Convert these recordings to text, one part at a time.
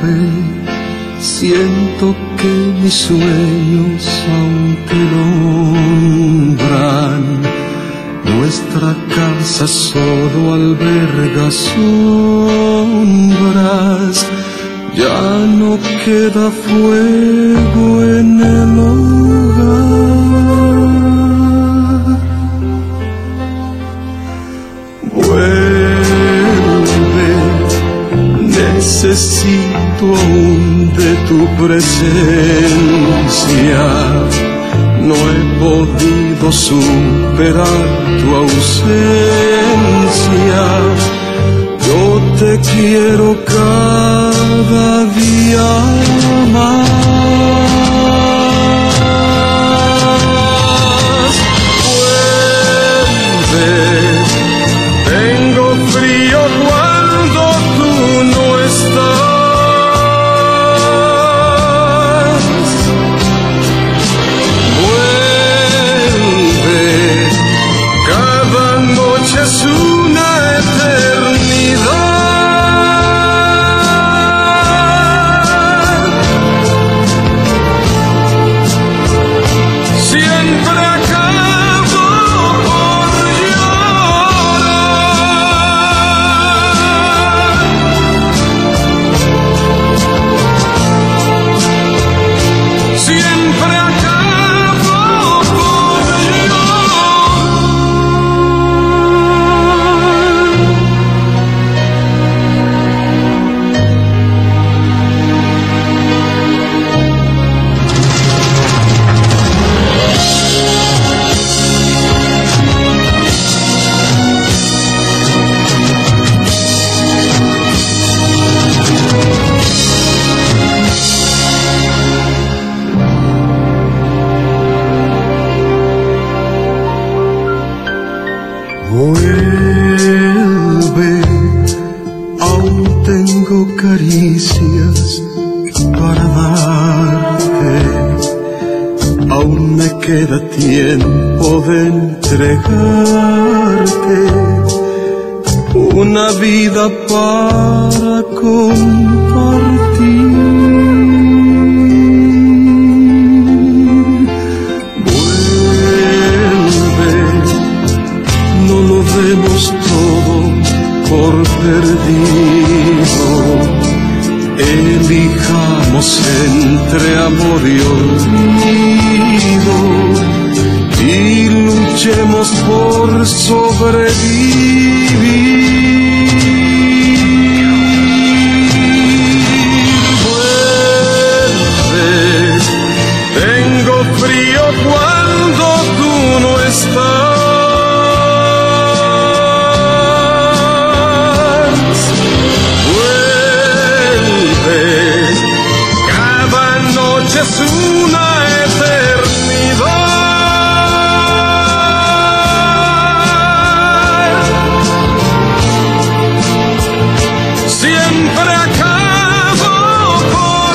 vuelve, siento que mis sueños aún te nombran. Nuestra casa solo alberga sombras, ya no queda fuego en el hogar. Vuelve, necesito aún de tu presencia. No he podido superar tu ausencia. Yo te quiero cada día más. Vuelve, tengo frío cuando tú no estás. Vuelve, cada noche es una eternidad. Siempre acabo por llorar. Siempre acabo por Vuelve, aún tengo caricias para darte, aún me queda tiempo de entregarte una vida para compartir. No lo demos todo por perdido. Elijamos entre amor y olvido y luchemos por sobrevivir. Vuelve, tengo frío cuando tú no estás. Es una eternidad. Siempre acabo por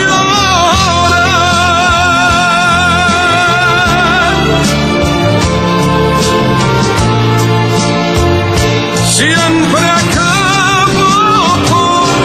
llorar. Siempre acabo por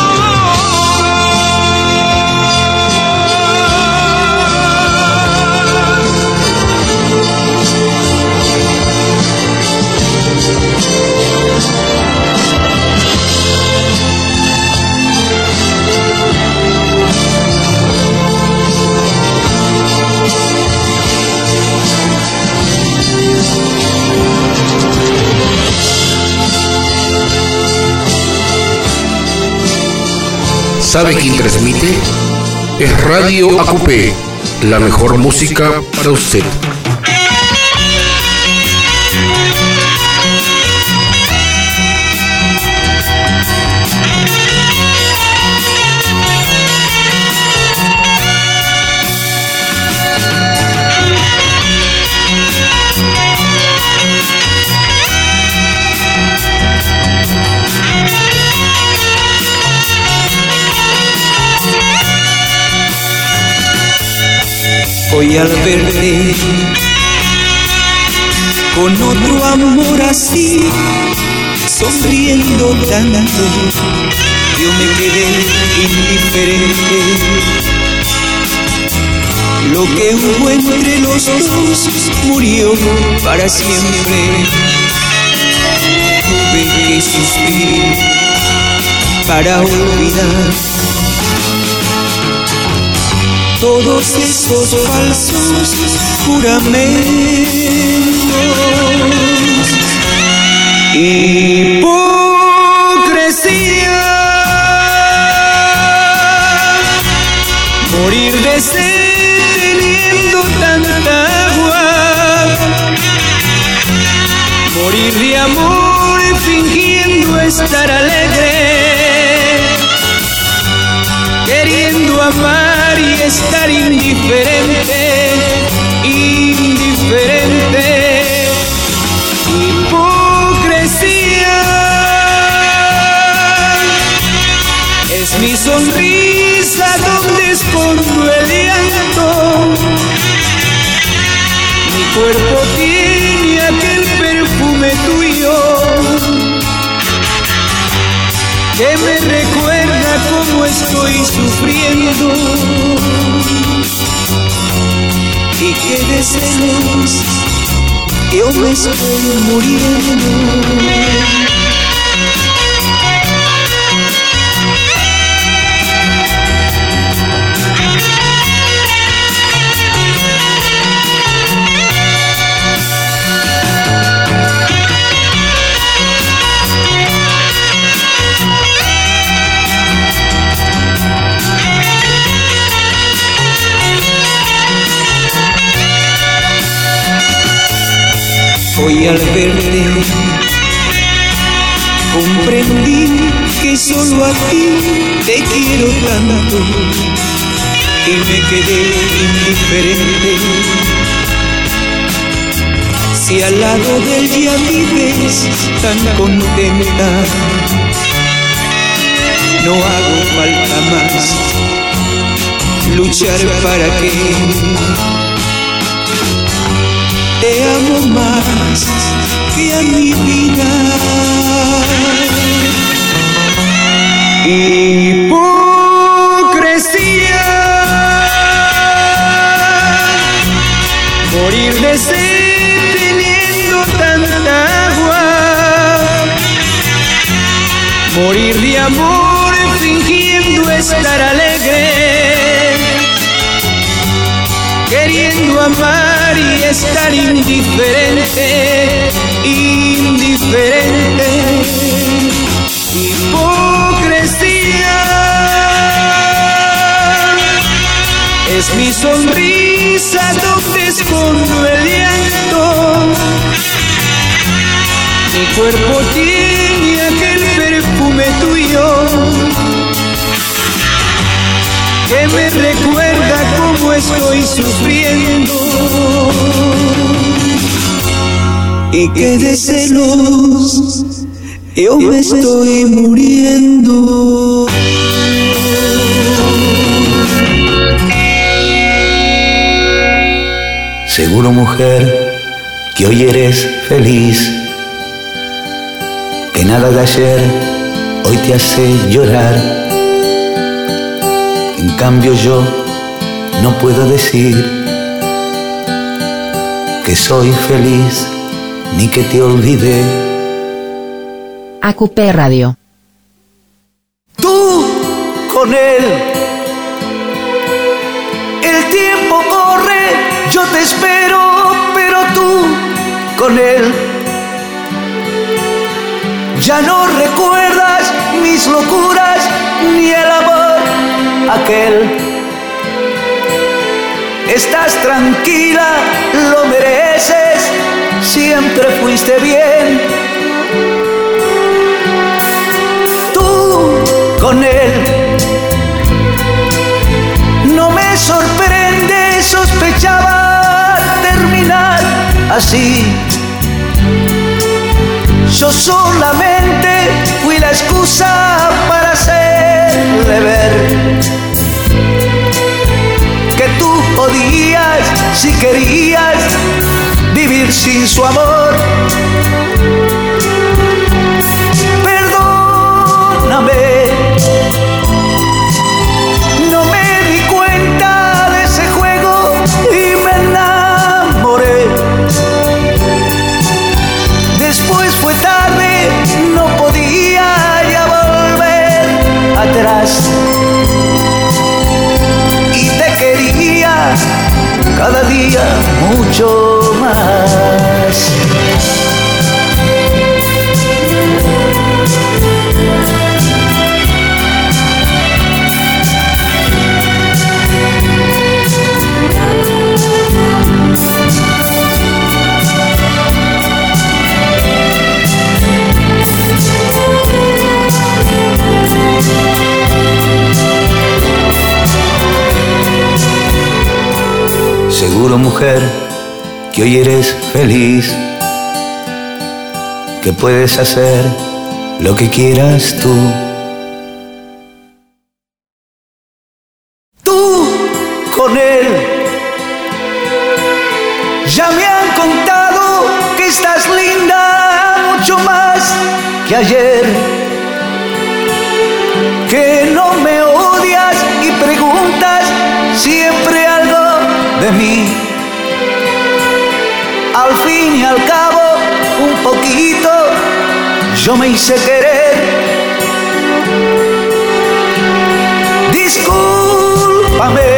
¿Sabe quién transmite? Es Radio ACUPE, la mejor música para usted. Hoy al verte con otro amor así, sonriendo tanto, yo me quedé indiferente. Lo que hubo entre los dos murió para siempre. Tuve que sufrir para olvidar todos esos falsos juramentos. Hipocresía, morir de sed teniendo tanta agua, morir de amor fingiendo estar alegre, queriendo amar y estar indiferente, indiferente. Hipocresía es mi sonrisa donde escondo el llanto. Mi cuerpo tiene aquel perfume tuyo que me recuerda cómo estoy sufriendo y que de celos yo me estoy muriendo. Hoy al verte comprendí que solo a ti te quiero tanto y me quedé indiferente. Si al lado de él ya vives tan contenta, no hago falta más luchar para que te amo más que a mi vida. Hipocresía, morir de sed teniendo tanta agua, morir de amor fingiendo estar alegre, queriendo amar y estar indiferente, indiferente. Hipocresía es mi sonrisa donde escondo el llanto. Mi cuerpo tiene aquel perfume tuyo que me recuerda cómo estoy sufriendo y que de celos yo me estoy muriendo. Seguro, mujer, que hoy eres feliz, que nada de ayer hoy te hace llorar. En cambio yo no puedo decir que soy feliz ni que te olvidé. AQP Radio. Tú con él, el tiempo corre, yo te espero, pero tú con él ya no recuerdas mis locuras ni el amor aquel. Estás tranquila, lo mereces, siempre fuiste bien. Tú con él, no me sorprende, sospechaba terminar así. Yo solamente fui la excusa para hacerle ver que tú podías, si querías, vivir sin su amor. Perdóname mucho más. Seguro, mujer, que hoy eres feliz, que puedes hacer lo que quieras tú. Tú con él. Ya me han contado que estás linda mucho más que ayer, que no me odias y preguntas siempre algo de mí. Al fin y al cabo, un poquito yo me hice querer. Discúlpame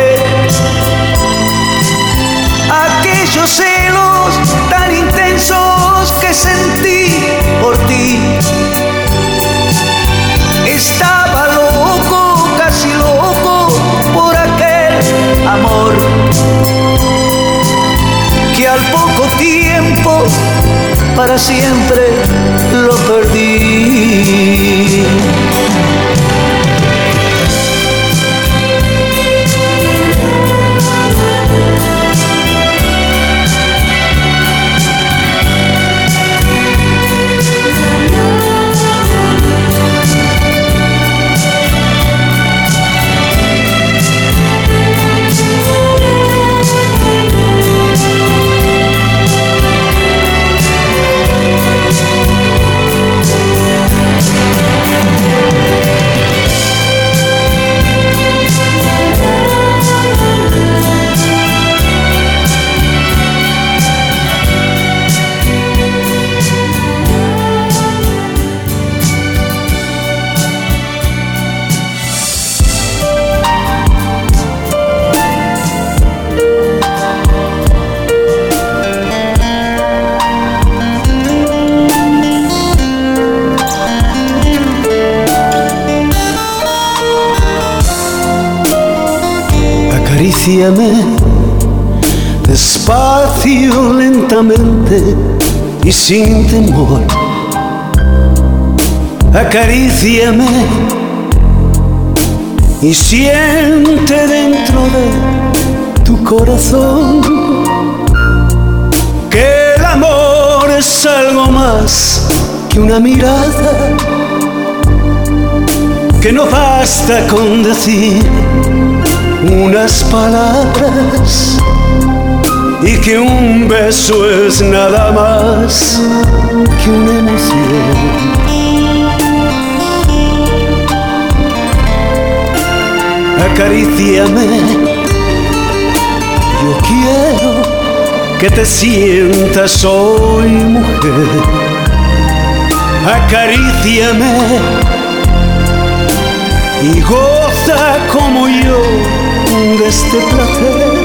aquellos celos tan intensos que sentí por ti. Estaba loco, casi loco por aquel amor que al poco tiempo para siempre lo perdí. Acaríciame despacio, lentamente y sin temor. Acaríciame y siente dentro de tu corazón que el amor es algo más que una mirada, que no basta con decir unas palabras y que un beso es nada más que una emoción. Acaríciame, yo quiero que te sientas hoy mujer. Acaríciame y goza como yo de este placer.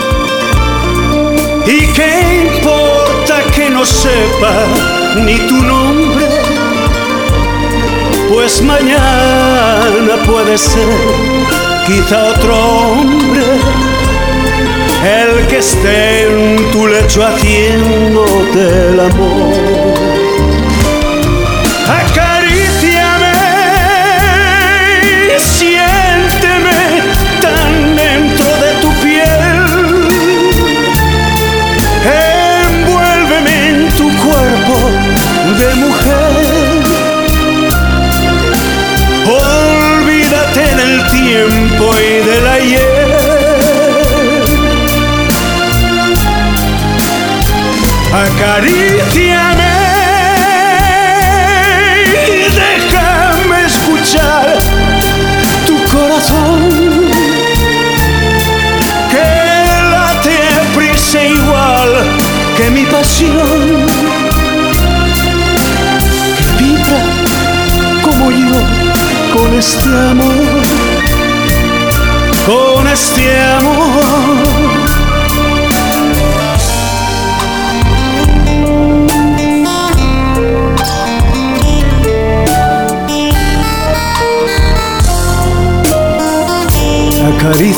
¿Y qué importa que no sepa ni tu nombre? Pues mañana puede ser quizá otro hombre el que esté en tu lecho haciéndote el amor. Acaríciame, siénteme tan dentro de tu piel, envuélveme en tu cuerpo de mujer. Olvídate del tiempo y del ayer. Acaríciame y déjame escuchar tu corazón, que late a prisa igual que mi pasión, que vibra como yo con este amor, con este amor.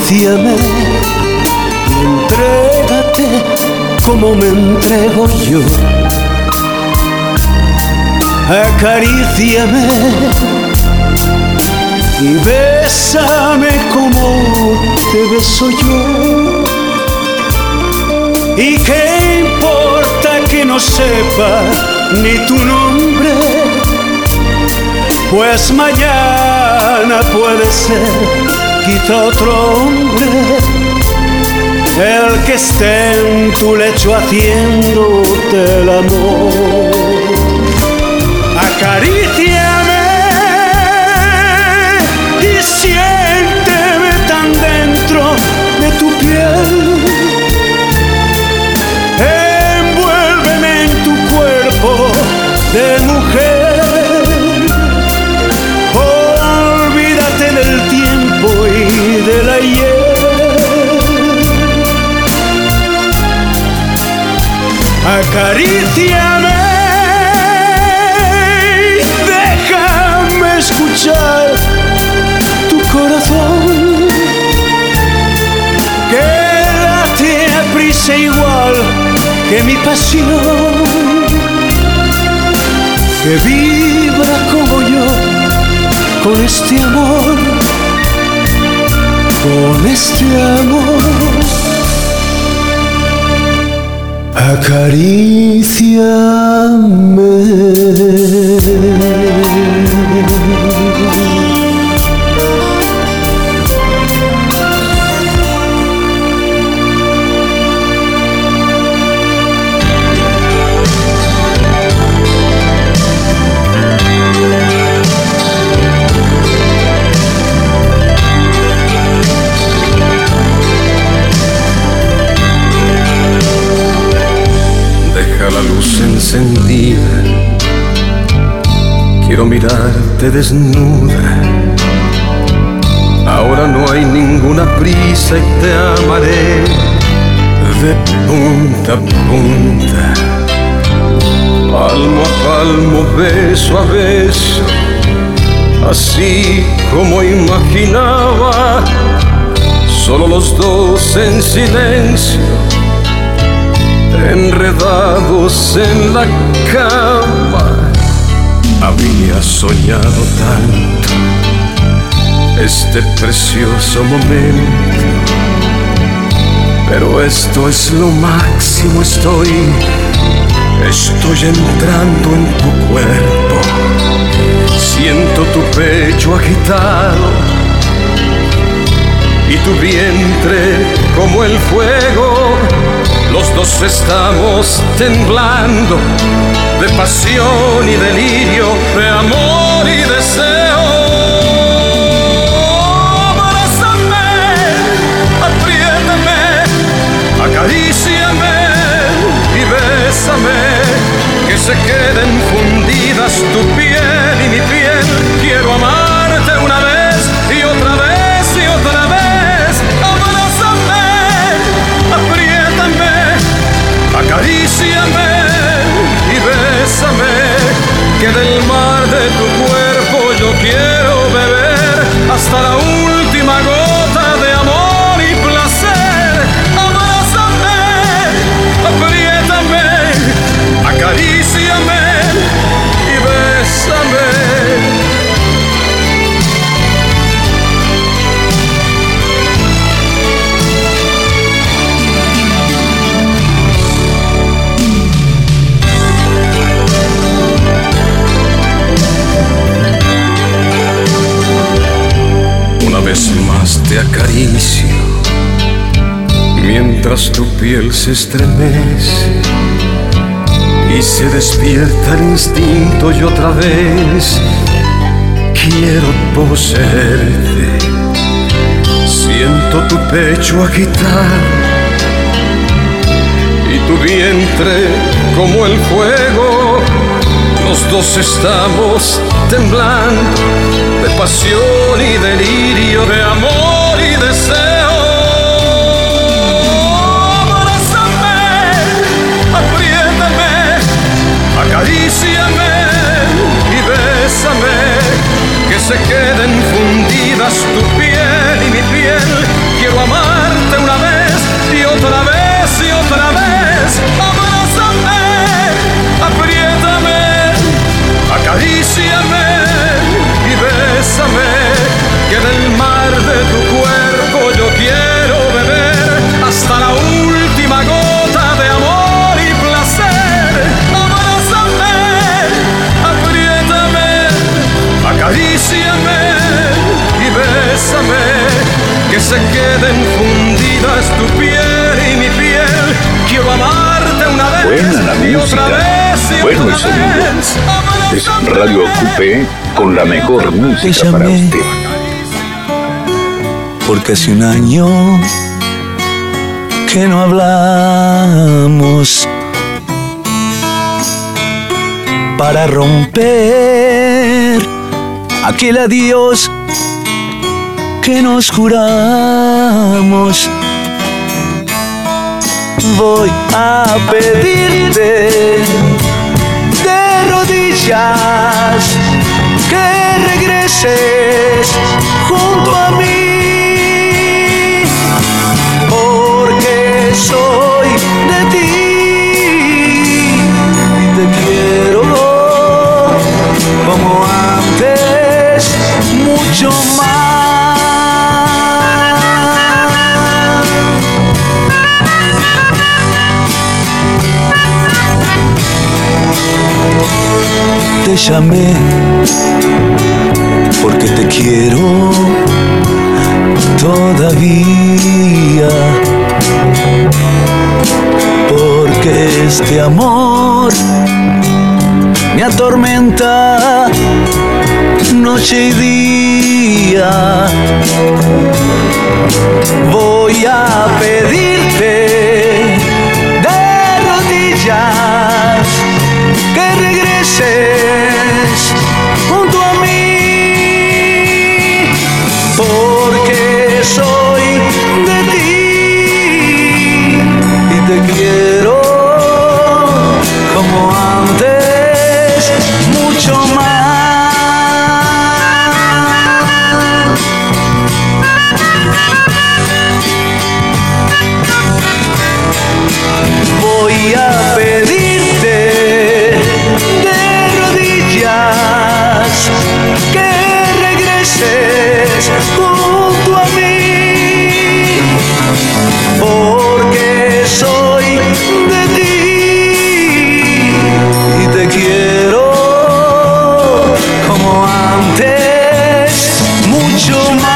Acaríciame y entrégate como me entrego yo. Acaríciame y bésame como te beso yo. ¿Y qué importa que no sepa ni tu nombre? Pues mañana puede ser quizá otro hombre el que esté en tu lecho haciéndote el amor. Acaríciame y siénteme tan dentro de tu piel. Envuélveme en tu cuerpo de mujer. Olvídate del tiempo y del ayer. Acaríciame, déjame escuchar tu corazón, que late a prisa igual que mi pasión, que vibra como yo con este amor, con este amor. Acaríciame. La luz encendida, quiero mirarte desnuda. Ahora no hay ninguna prisa y te amaré de punta a punta, palmo a palmo, beso a beso, así como imaginaba, solo los dos en silencio, enredados en la cama. Había soñado tanto este precioso momento, pero esto es lo máximo. Estoy entrando en tu cuerpo, siento tu pecho agitado y tu vientre como el fuego. Los dos estamos temblando de pasión y delirio, de amor y deseo. Abrázame, apriétame, acaríciame y bésame, que se queden fundidas tu piel y mi piel. Quiero amarte una vez y otra vez y otra vez. Abrázame, apriétame, acaríciame y bésame, que del mar de tu cuerpo yo quiero beber hasta la última gota de amor y placer. Abrázame, apriétame, acaríciame y bésame. Una vez más te acaricio, mientras tu piel se estremece y se despierta el instinto, y otra vez quiero poseerte. Siento tu pecho agitar y tu vientre como el fuego. Los dos estamos temblando de pasión y delirio, de amor y deseo. Abrázame, apriétame, acaríciame y bésame, que se queden fundidas tu piel y mi piel. Quiero música, bueno el sonido. Es Radio Coupé con la mejor música para usted. Porque hace un año que no hablamos, para romper aquel adiós que nos juramos. Voy a pedirte de rodillas que regreses junto a mí, porque soy de ti y te quiero como antes, mucho más. Te llamé porque te quiero todavía, porque este amor me atormenta noche y día. Voy a pedirte de rodillas que regreses junto a mí, porque soy de ti y te quiero como antes, mucho más. Voy a pedirte de rodillas que regreses junto a mí, porque soy de ti y te quiero como antes, mucho más.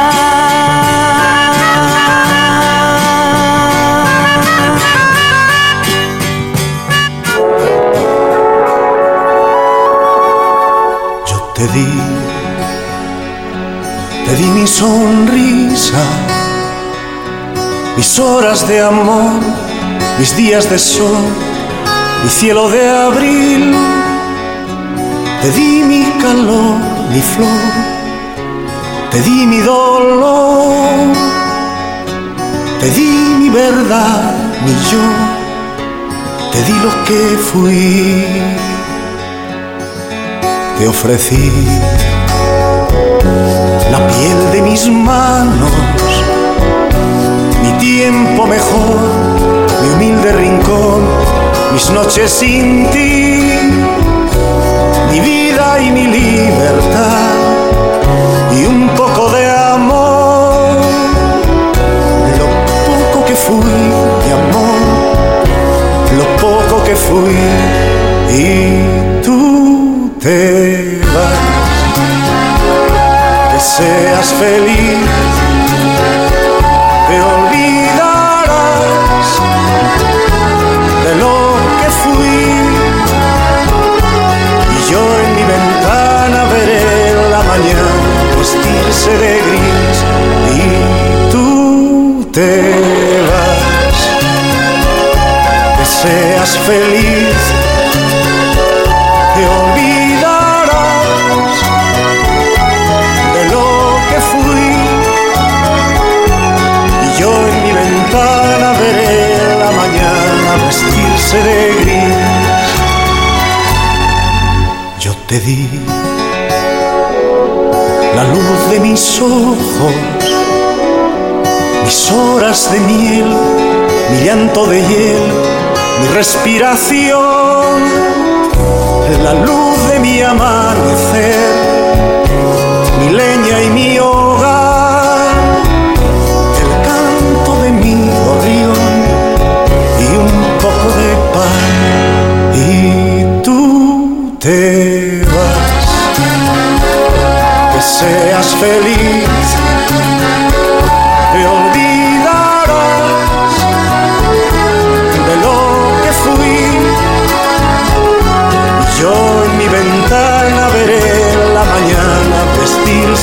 Te di mi sonrisa, mis horas de amor, mis días de sol, mi cielo de abril. Te di mi calor, mi flor, te di mi dolor, te di mi verdad, mi yo, te di lo que fui. Te ofrecí la piel de mis manos, mi tiempo mejor, mi humilde rincón, mis noches sin ti, mi vida y mi libertad, y un poco de amor, lo poco que fui, mi amor, lo poco que fui, y tú te vas. Que seas feliz, te olvidarás de lo que fui, y yo en mi ventana veré la mañana vestirse de gris, y tú te vas. Que seas feliz, te olvidarás de lo que fui, y yo en mi ventana veré la mañana vestirse de gris. Yo te di la luz de mis ojos, mis horas de miel, mi llanto de hiel, mi respiración, la luz de mi amanecer, mi leña y mi hogar, el canto de mi gorrión y un poco de pan, y tú te vas. Que seas feliz, te olvidarás de lo que fui,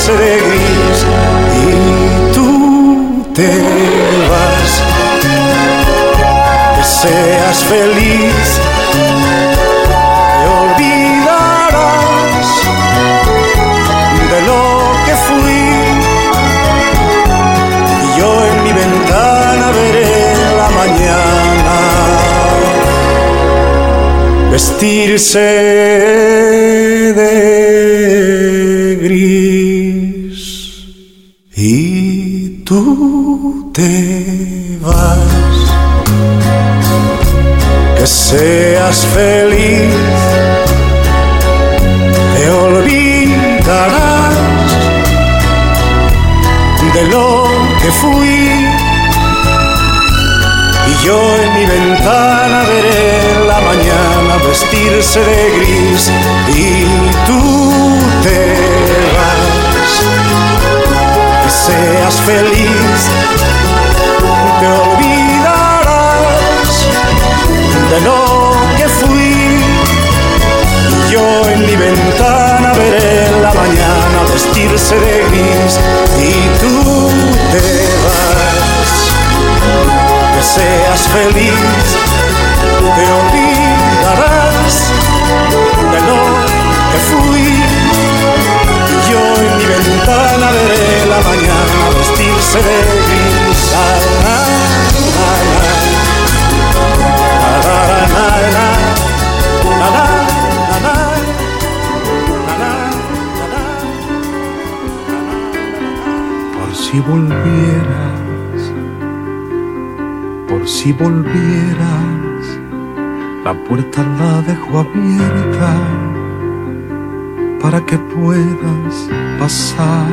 vestirse de gris y tú te vas. Que seas feliz, te olvidarás de lo que fui y yo en mi ventana veré la mañana vestirse de gris y tú te vas. Que seas feliz, te olvidarás de lo que fui y yo en mi ventana veré la mañana vestirse de gris y tú te vas. Que seas feliz, te olvidarás de lo que fui y yo en mi ventana veré la mañana vestirse de gris y tú te vas. Que seas feliz, te olvidarás de lo que fui y yo en mi ventana veré la mañana vestirse de gris. Por si volvieras, por si volvieras, la puerta la dejo abierta para que puedas pasar.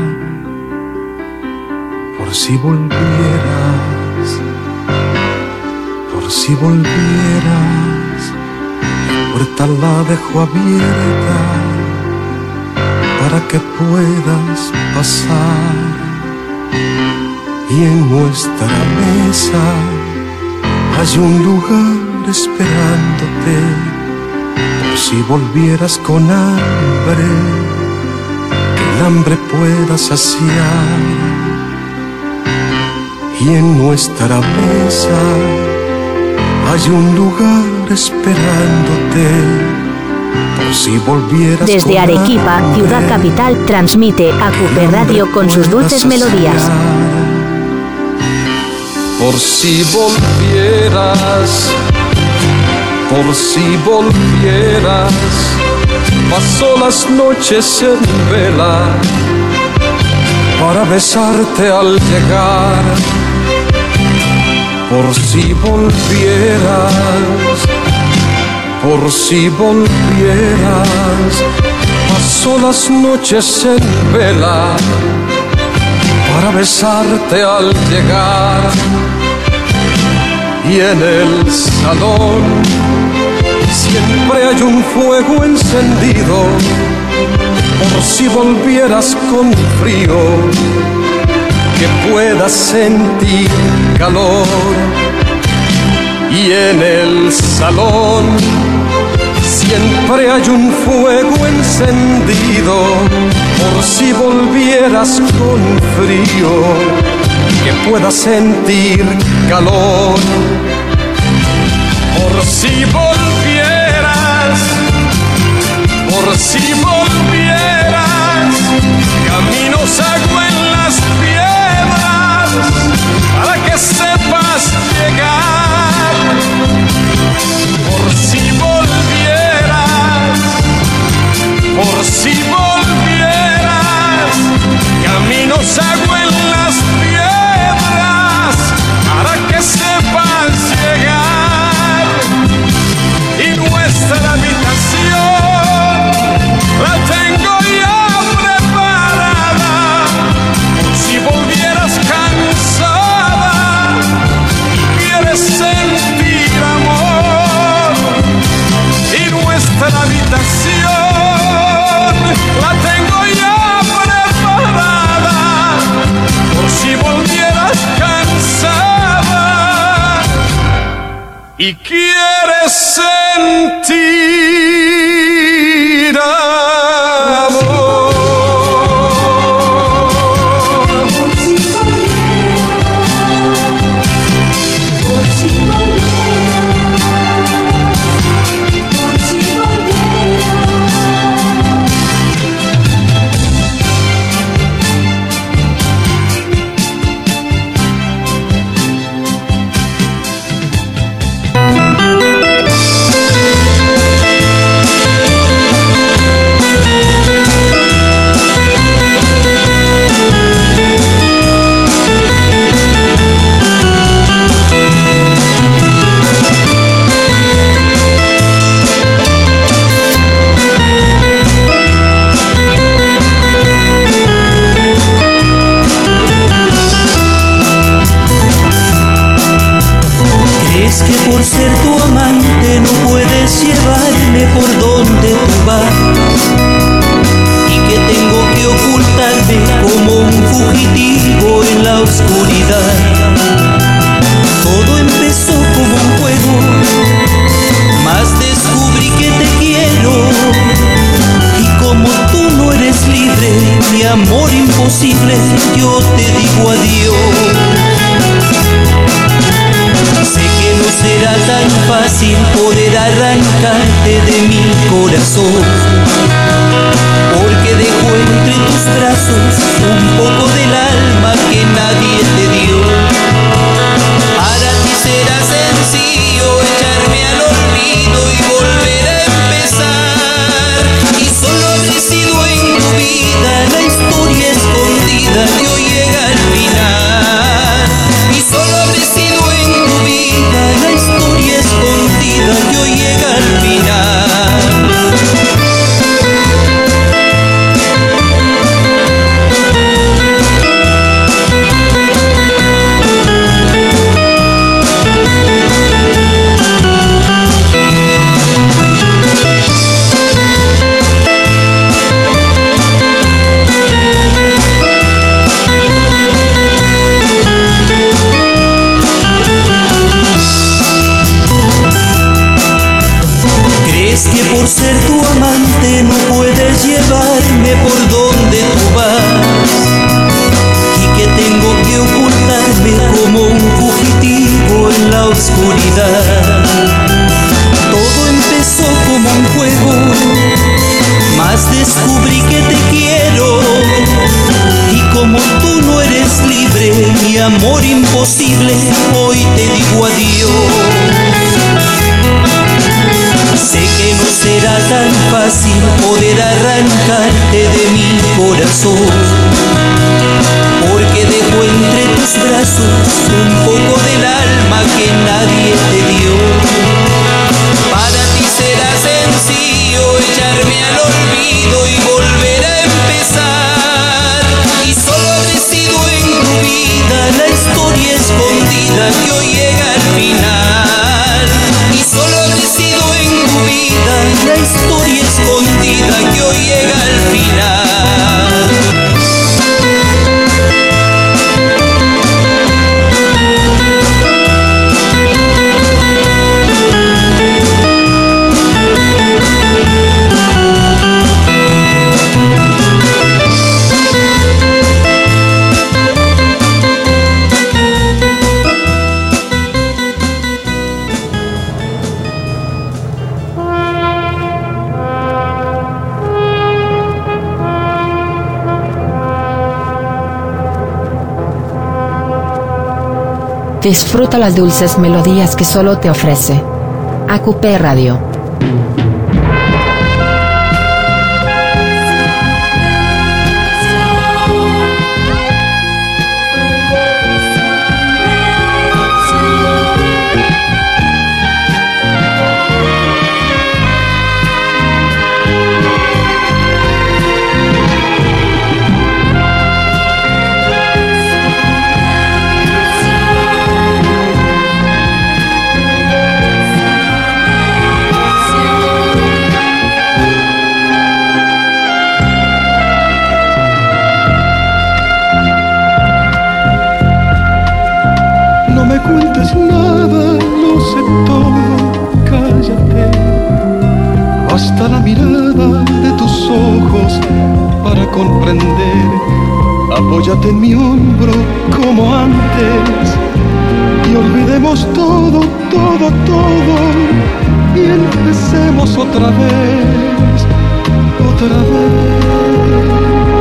Por si volvieras, por si volvieras, la puerta la dejo abierta para que puedas pasar. Y en nuestra mesa hay un lugar esperándote, por si volvieras con hambre, que el hambre pueda saciar. Y en nuestra mesa hay un lugar esperándote, por si volvieras. Desde Arequipa, ciudad capital, transmite ACUPE Radio con sus dulces melodías. Por si volvieras, por si volvieras, paso las noches en vela para besarte al llegar. Por si volvieras, por si volvieras, paso las noches en vela para besarte al llegar. Y en el salón siempre hay un fuego encendido, por si volvieras con frío, que puedas sentir calor. Y en el salón siempre hay un fuego encendido, por si volvieras con frío, que puedas sentir calor. Por si volvieras, por si volvieras, caminos hago en las piedras para que sepas llegar. Por si volvieras, por si volvieras, caminos hago en las piedras para que sepas llegar. Y nuestra habitación la tengo ya preparada, por si volvieras cansada y quieres sentir amor. Y nuestra habitación la tengo ya preparada, por si volvieras cansada y quieres sentir amor. mi amor imposible, yo te digo adiós. Sé que no será tan fácil poder arrancarte de mi corazón, porque dejo entre tus brazos un poco del alma que nadie te dio. Para ti será sencillo echarme al olvido y volver a empezar, y solo habré sido en tu vida la historia escondida que hoy llega al final, y solo habré sido en tu vida la historia escondida que hoy llega al final. Que por ser tu amante no puedes llevarme por donde tú vas, y que tengo que ocultarme como un fugitivo en la oscuridad. Todo empezó como un juego, mas descubrí que te quiero, y como tú no eres libre, mi amor imposible, hoy te digo adiós. Sé que no será tan fácil poder arrancarte de mi corazón, porque dejo entre tus brazos un poco del alma que nadie te dio. Para ti será sencillo echarme al olvido y volver a empezar, y solo habré sido en tu vida la historia escondida que hoy llega al final, y solo habré sido en tu vida la historia escondida que hoy llega al final. Disfruta las dulces melodías que solo te ofrece AQP Radio. Cuentes nada, lo sé todo, cállate. Basta la mirada de tus ojos para comprender. Apóyate en mi hombro como antes y olvidemos todo, todo, todo, y empecemos otra vez, otra vez.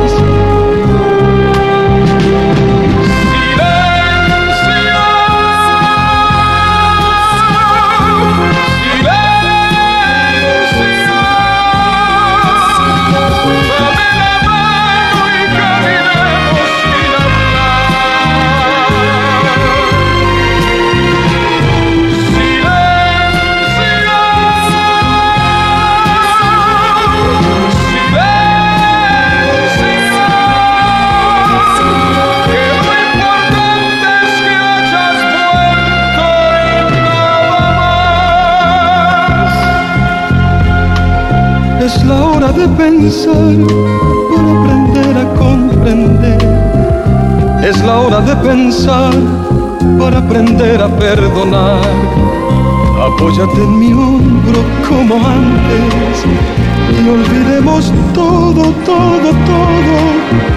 Es la hora de pensar para aprender a comprender. Es la hora de pensar para aprender a perdonar. Apóyate en mi hombro como antes y olvidemos todo, todo, todo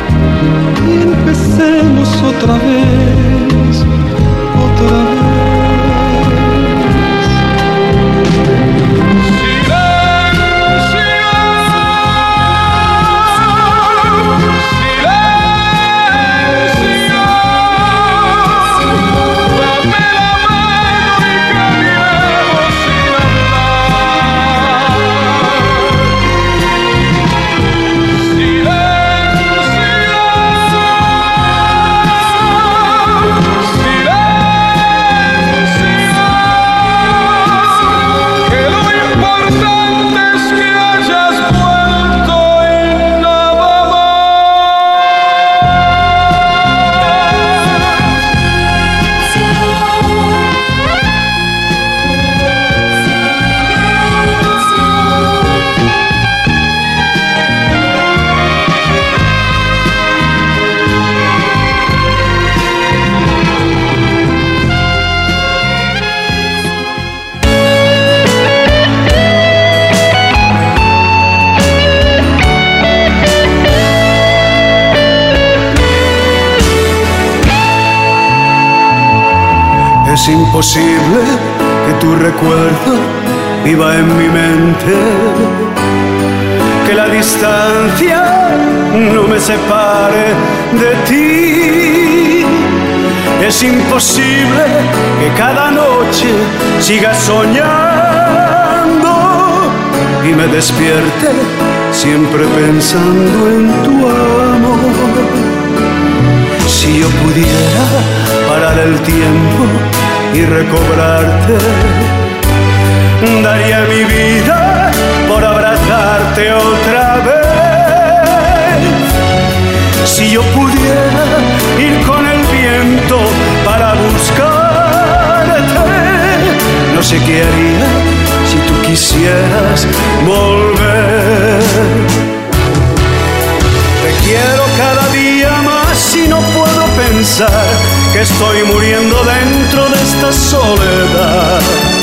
Es imposible que tu recuerdo viva en mi mente, que la distancia no me separe de ti. Es imposible que cada noche siga soñando y me despierte siempre pensando en tu amor. Si yo pudiera parar el tiempo y recobrarte, daría mi vida por abrazarte otra vez. Si yo pudiera ir con el viento para buscarte, no sé qué haría si tú quisieras volver. Te quiero cada día más y no puedo pensar que estoy muriendo dentro de esta soledad.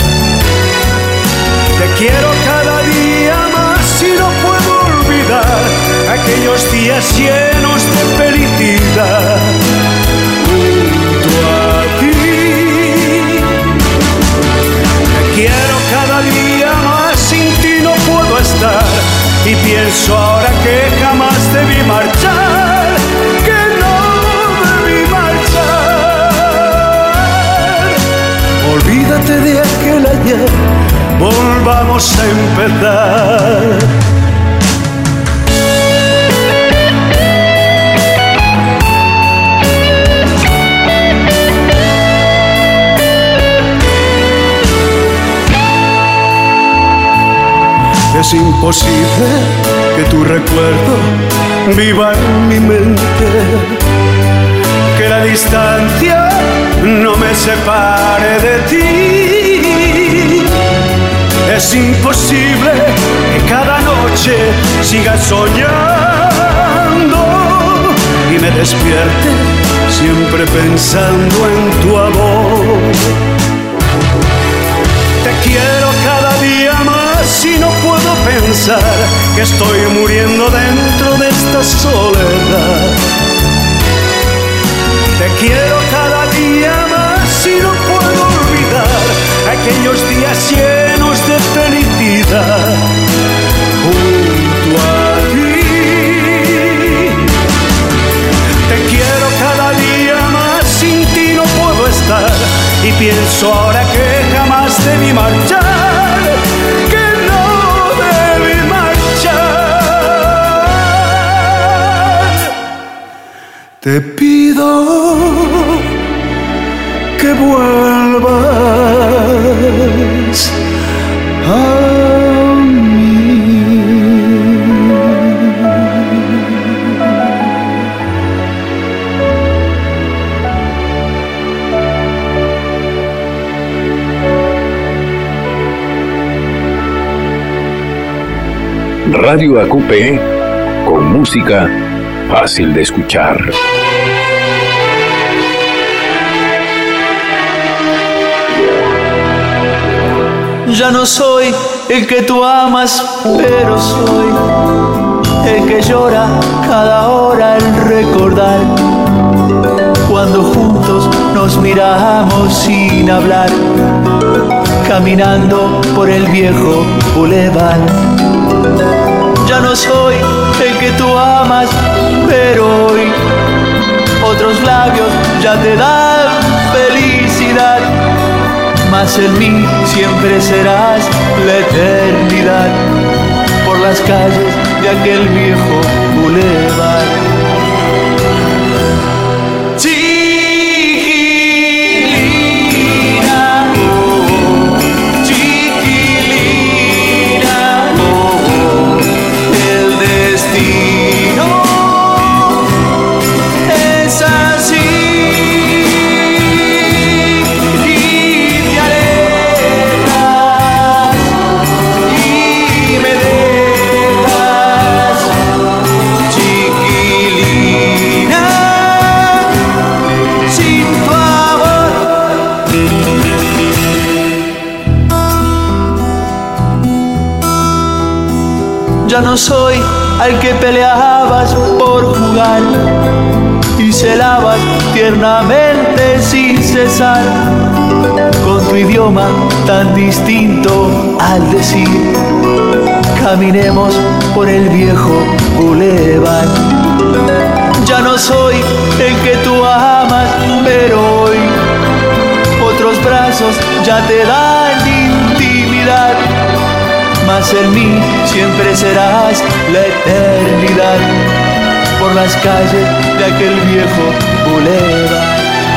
Te quiero cada día más y no puedo olvidar aquellos días llenos de felicidad junto a ti. Te quiero cada día más, sin ti no puedo estar. Y pienso ahora que jamás debí marchar, que no debí marchar. Olvídate de aquel ayer, volvamos a empezar. Es imposible que tu recuerdo viva en mi mente, que la distancia no me separe de ti. Es imposible que cada noche siga soñando y me despierte siempre pensando en tu amor. Te quiero cada día más y no puedo pensar que estoy muriendo dentro de esta soledad. Te quiero cada día más y no puedo olvidar aquellos días llenos de felicidad junto a ti. Te quiero cada día más, sin ti no puedo estar. Y pienso ahora que jamás debí marchar, que no debí marchar. Te pido que vuelvas a mí. Radio AQP, con música fácil de escuchar. Ya no soy el que tú amas, pero soy el que llora cada hora al recordar cuando juntos nos miramos sin hablar, caminando por el viejo bulevar. Ya no soy el que tú amas, pero hoy otros labios ya te dan felicidad, mas en mí siempre serás la eternidad por las calles de aquel viejo bulevar. Ya no soy al que peleabas por jugar y celabas tiernamente sin cesar tu idioma tan distinto al decir caminemos por el viejo bulevar. Ya no soy el que tú amas, pero hoy otros brazos ya te dan intimidad. Mas en mí siempre serás la eternidad por las calles de aquel viejo bulevar.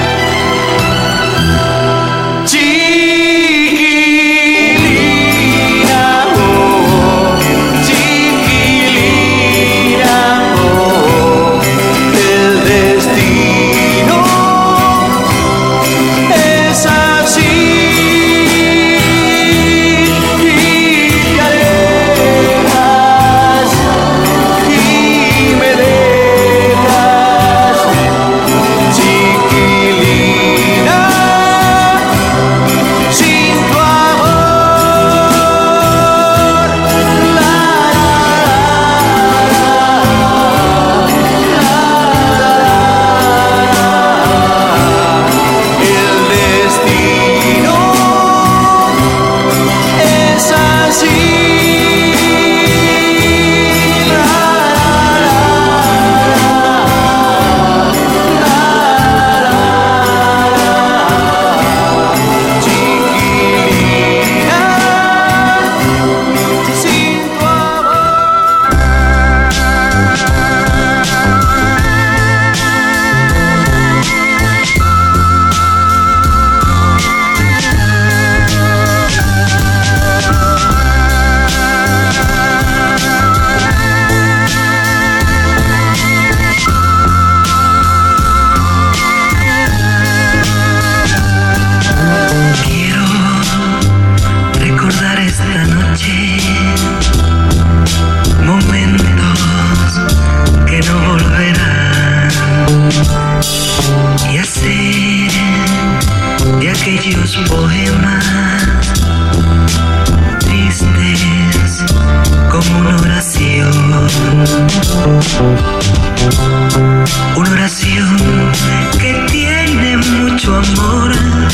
Una oración que tiene mucho amor,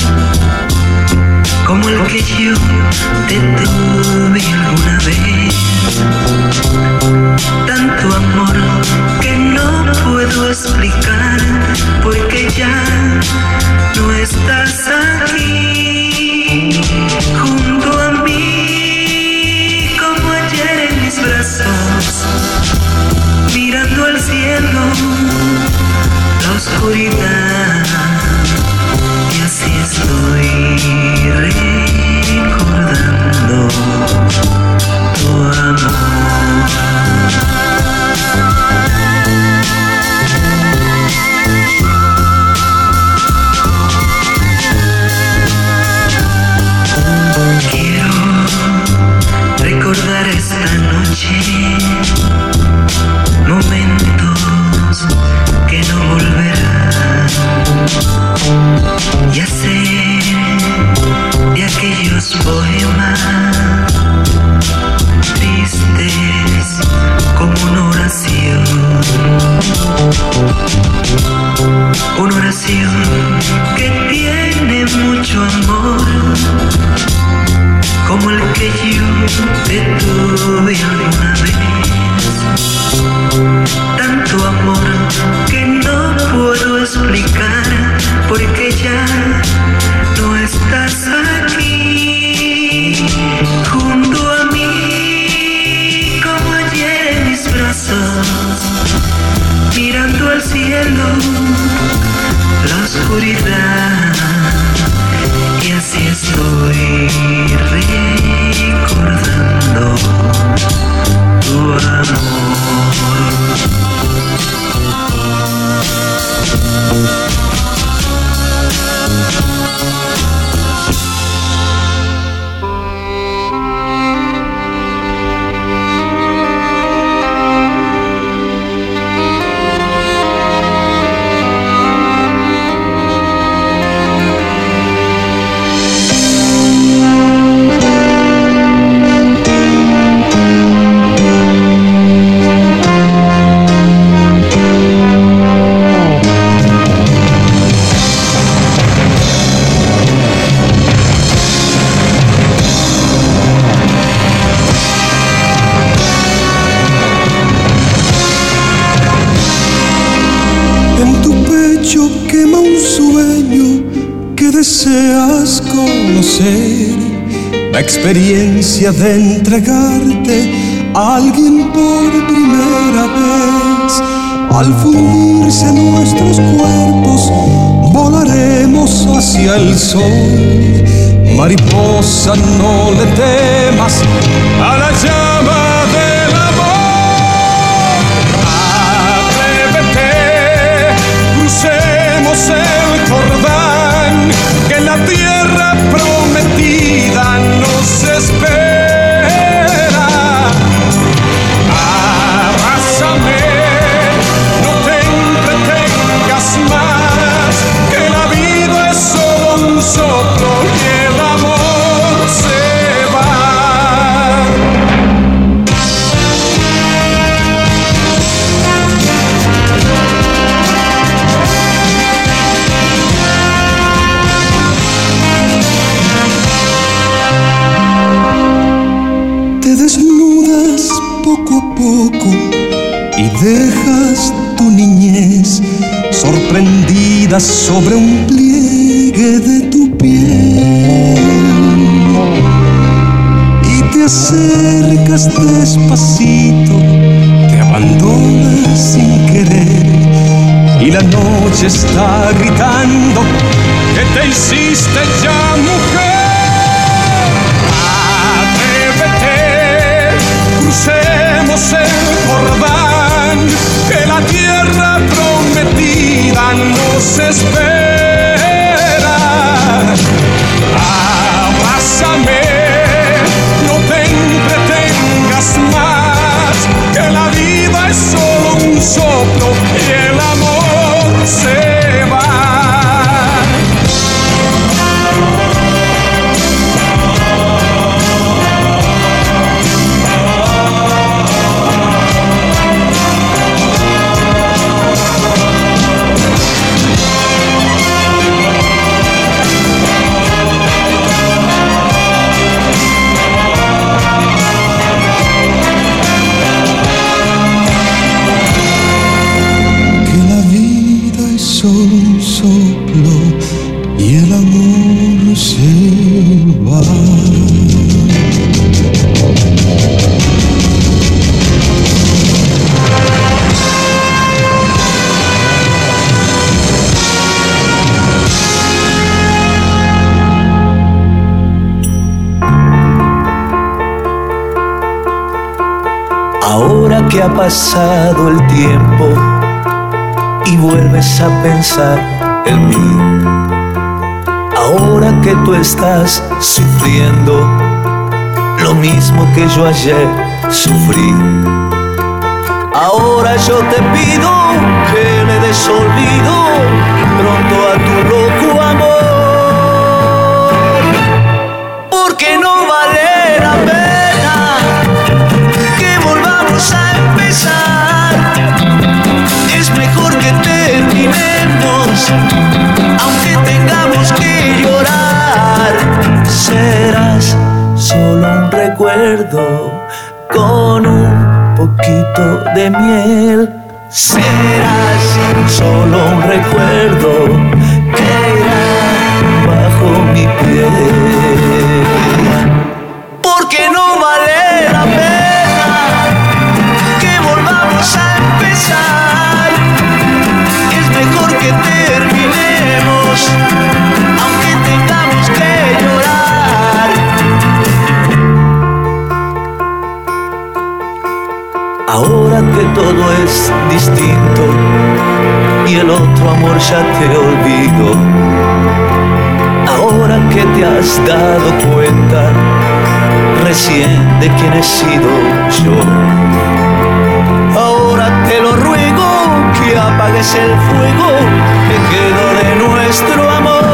como el que yo te tuve alguna vez. Tanto amor que no puedo explicar, porque ya no estás aquí junto a mí, como ayer en mis brazos, mirando al cielo, la oscuridad, y así estoy recordando tu amor. Quiero recordar esta noche momentos que no volverán, y hacer de aquellos poemas tristes como una oración que tiene mucho amor, como el que yo te tuve alguna vez. Tanto amor que no puedo explicar, porque ya no estás aquí junto a mí, como ayer en mis brazos, mirando al cielo, la oscuridad, y así estoy recordando tu amor. en tu pecho quema un sueño que deseas conocer, la experiencia de entregarte a alguien por primera vez. Al fundirse nuestros cuerpos, volaremos hacia el sol. Mariposa, no le temas a la llama del amor. Atrévete, crucemos el Jordán, que la tierra prometida nos espera. Abrázame, no te entretengas más, que la vida es solo un soplo y el amor se va. Te desnudas poco a poco y dejas tu niñez sorprendida sobre un pliegue de tu piel, y te acercas despacito, te abandonas sin querer, y la noche está gritando que te hiciste ya mujer. Crucemos el Jordán, que la tierra prometida nos espera. Abrázame, no te entretengas más, que la vida es solo un soplo y el amor se va. Ahora que ha pasado el tiempo y vuelves a pensar en mí, ahora que tú estás sufriendo lo mismo que yo ayer sufrí, ahora yo te pido que le des olvido pronto a tu loco amor, porque no vale la pena que volvamos a empezar. Es mejor que terminemos, aunque tengamos que llorar. Serás solo un recuerdo con un poquito de miel. Serás solo un recuerdo que irá bajo mi piel, porque no vale la pena que volvamos a empezar. Es mejor que terminemos, aunque tengamos que llorar. Ahora que todo es distinto y el otro amor ya te olvido, ahora que te has dado cuenta recién de quién he sido yo, ahora te lo ruego que apagues el fuego que quedó de nuestro amor,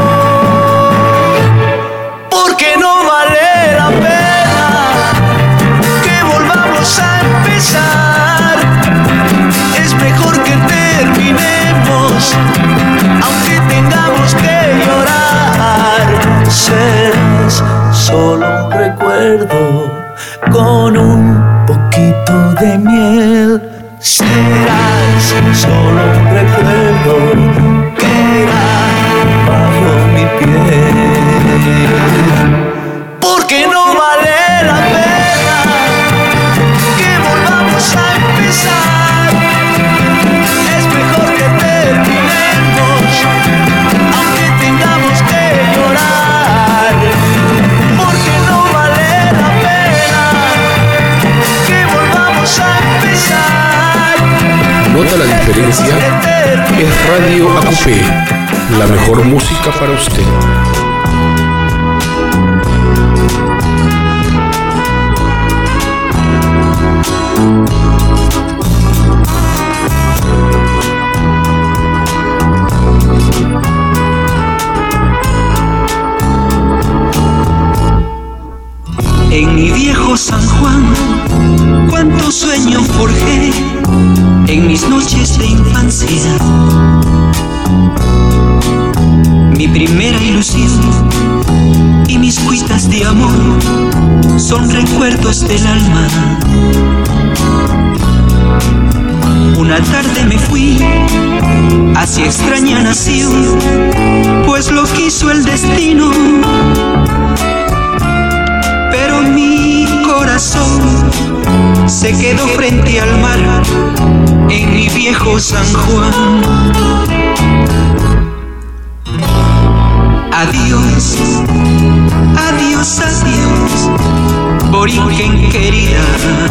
porque no vale la pena que volvamos a empezar. Es mejor que terminemos, aunque tengamos que llorar. Serás solo un recuerdo con un poquito de miel. Serás solo un recuerdo recuerdo que era bajo mi piel. Porque no vale la pena que volvamos a empezar. Es mejor que terminemos, aunque tengamos que llorar. Porque no vale la pena que volvamos a empezar. ¿Nota la diferencia? Es Radio AQP, la mejor música para usted. En mi viejo San Juan, cuántos sueños forjé en mis noches de infancia. Mi primera ilusión y mis cuitas de amor son recuerdos del alma. Una tarde me fui hacia extraña nación, pues lo quiso el destino. Pero mi corazón se quedó frente al mar en mi viejo San Juan. Adiós, adiós, adiós, Borinquen querida.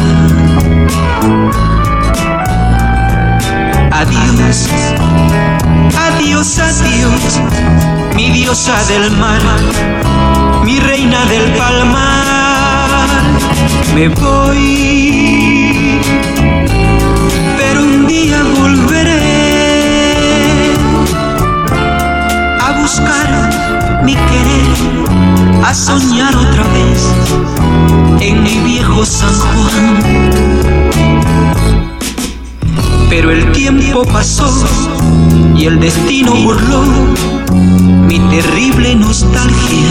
Adiós, adiós, adiós, mi diosa del mar, mi reina del palmar. Me voy, pero un día volveré a buscar mi querer, a soñar otra vez en mi viejo San Juan. Pero el tiempo pasó y el destino burló mi terrible nostalgia.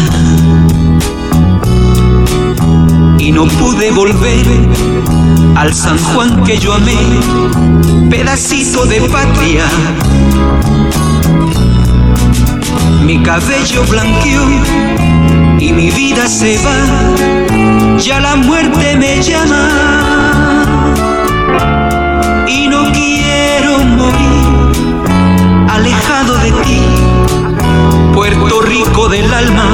Y no pude volver al San Juan que yo amé, pedacito de patria. Mi cabello blanqueó y mi vida se va, ya la muerte me llama. Y no quiero morir alejado de ti, Puerto Rico del alma.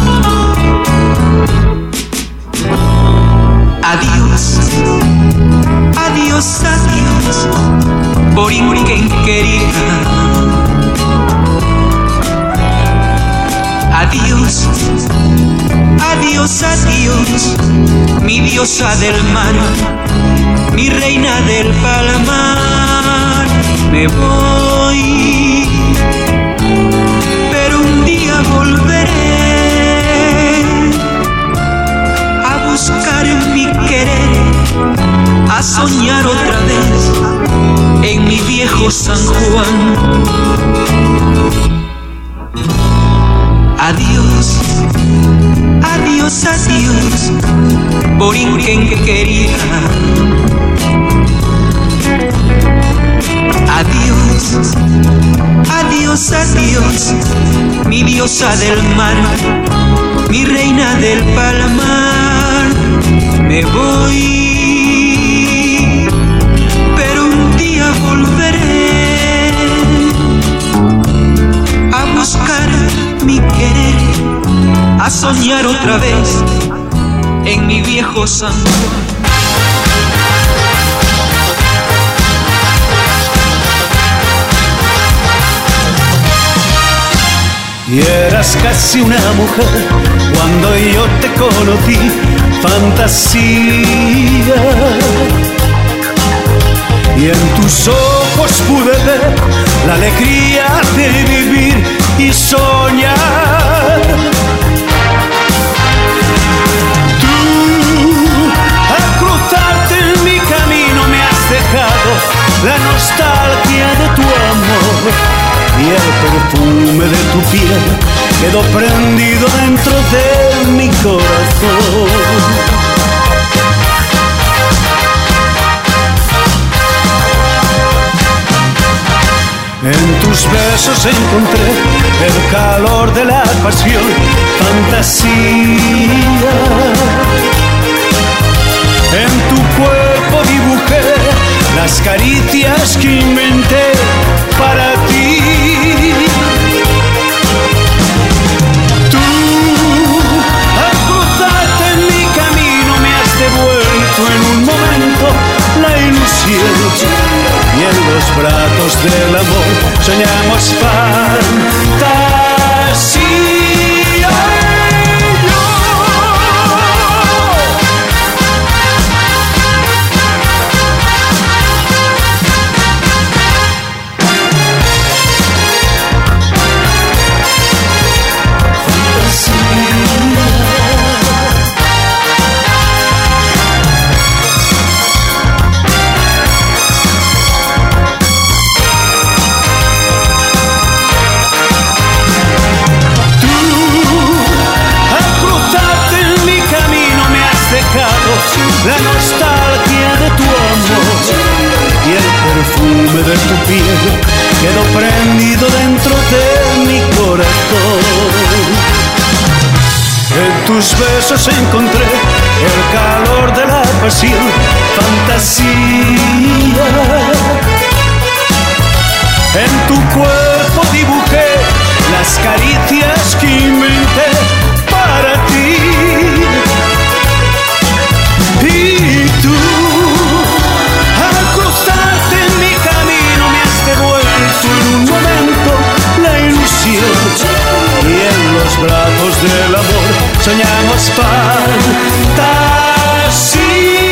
Adiós, adiós, adiós, Borinquen querida. Adiós, adiós, adiós, mi diosa del mar, mi reina del palmar. Me voy, pero un día volveré a buscar mi querer, a soñar otra vez en mi viejo San Juan. Adiós, adiós, adiós, Borinquen querida. Adiós, adiós, adiós, mi diosa del mar, mi reina del palmar. Me voy, pero un día volveré a buscar mi querer, a soñar otra vez en mi viejo San Juan. Y eras casi una mujer cuando yo te conocí, fantasía. Y en tus ojos pude ver la alegría de vivir y soñar. Tú, al cruzarte en mi camino, me has dejado la nostalgia de tu amor. Y el perfume de tu piel quedó prendido dentro de mi corazón. En tus besos encontré el calor de la pasión, fantasía. En tu cuerpo dibujé las caricias que inventé para ti. Tú, al cruzarte en mi camino, me has devuelto en un momento la ilusión. Y en los brazos del amor soñamos fantasía. La nostalgia de tu amor y el perfume de tu piel quedó prendido dentro de mi corazón. En tus besos encontré el calor de la pasión, fantasía. En tu cuerpo dibujé las caricias que inventé para ti. Y tú, al cruzarte en mi camino, me has devuelto en un momento la ilusión. Y en los brazos del amor soñamos fantasía.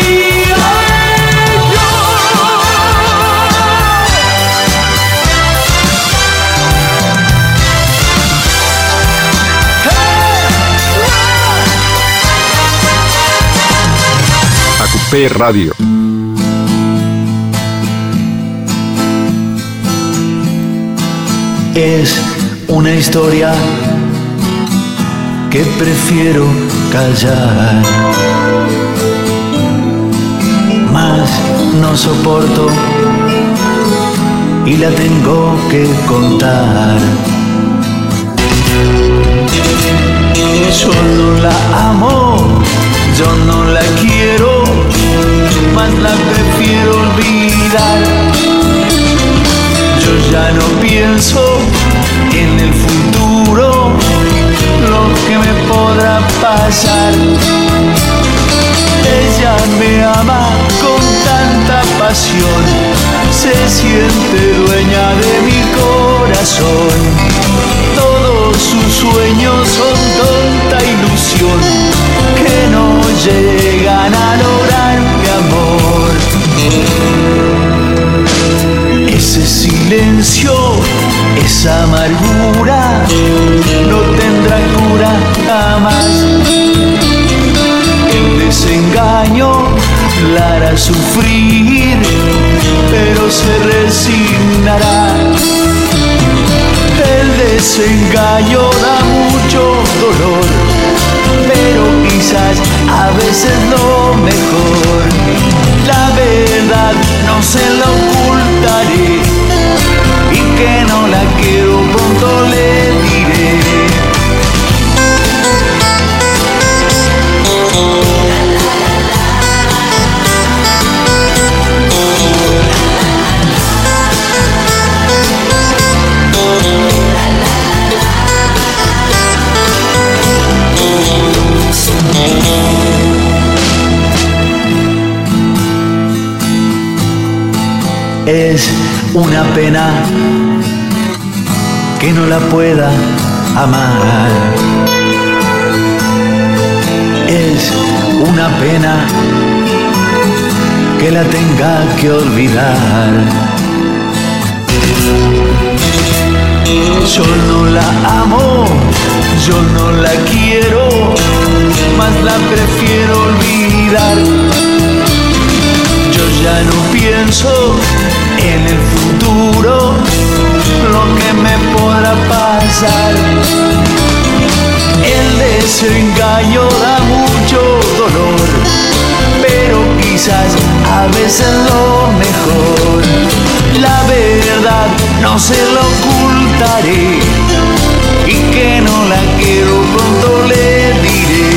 Acupé Radio. Es una historia que prefiero callar, mas no soporto y la tengo que contar. Yo no la amo, yo no la quiero, mas la prefiero olvidar. Yo ya no pienso en el futuro, lo que me podrá pasar. Ella me ama con tanta pasión, se siente dueña de mi corazón. Todos sus sueños son tonta ilusión, que no llegan a lograr mi amor. Ese silencio, esa amargura, no tendrá cura jamás. El desengaño la hará sufrir, pero se resignará. El desengaño da mucho dolor, pero quizás a veces lo mejor. La verdad no se la ocultaré, y que no la quiero pronto le diré. Es una pena que no la pueda amar. Es una pena que la tenga que olvidar. Yo no la amo, yo no la quiero, mas la prefiero olvidar. Yo ya no pienso en el futuro, lo que me podrá pasar. El desengaño da mucho dolor, pero quizás a veces lo mejor. La verdad no se lo ocultaré, y que no la quiero pronto le diré.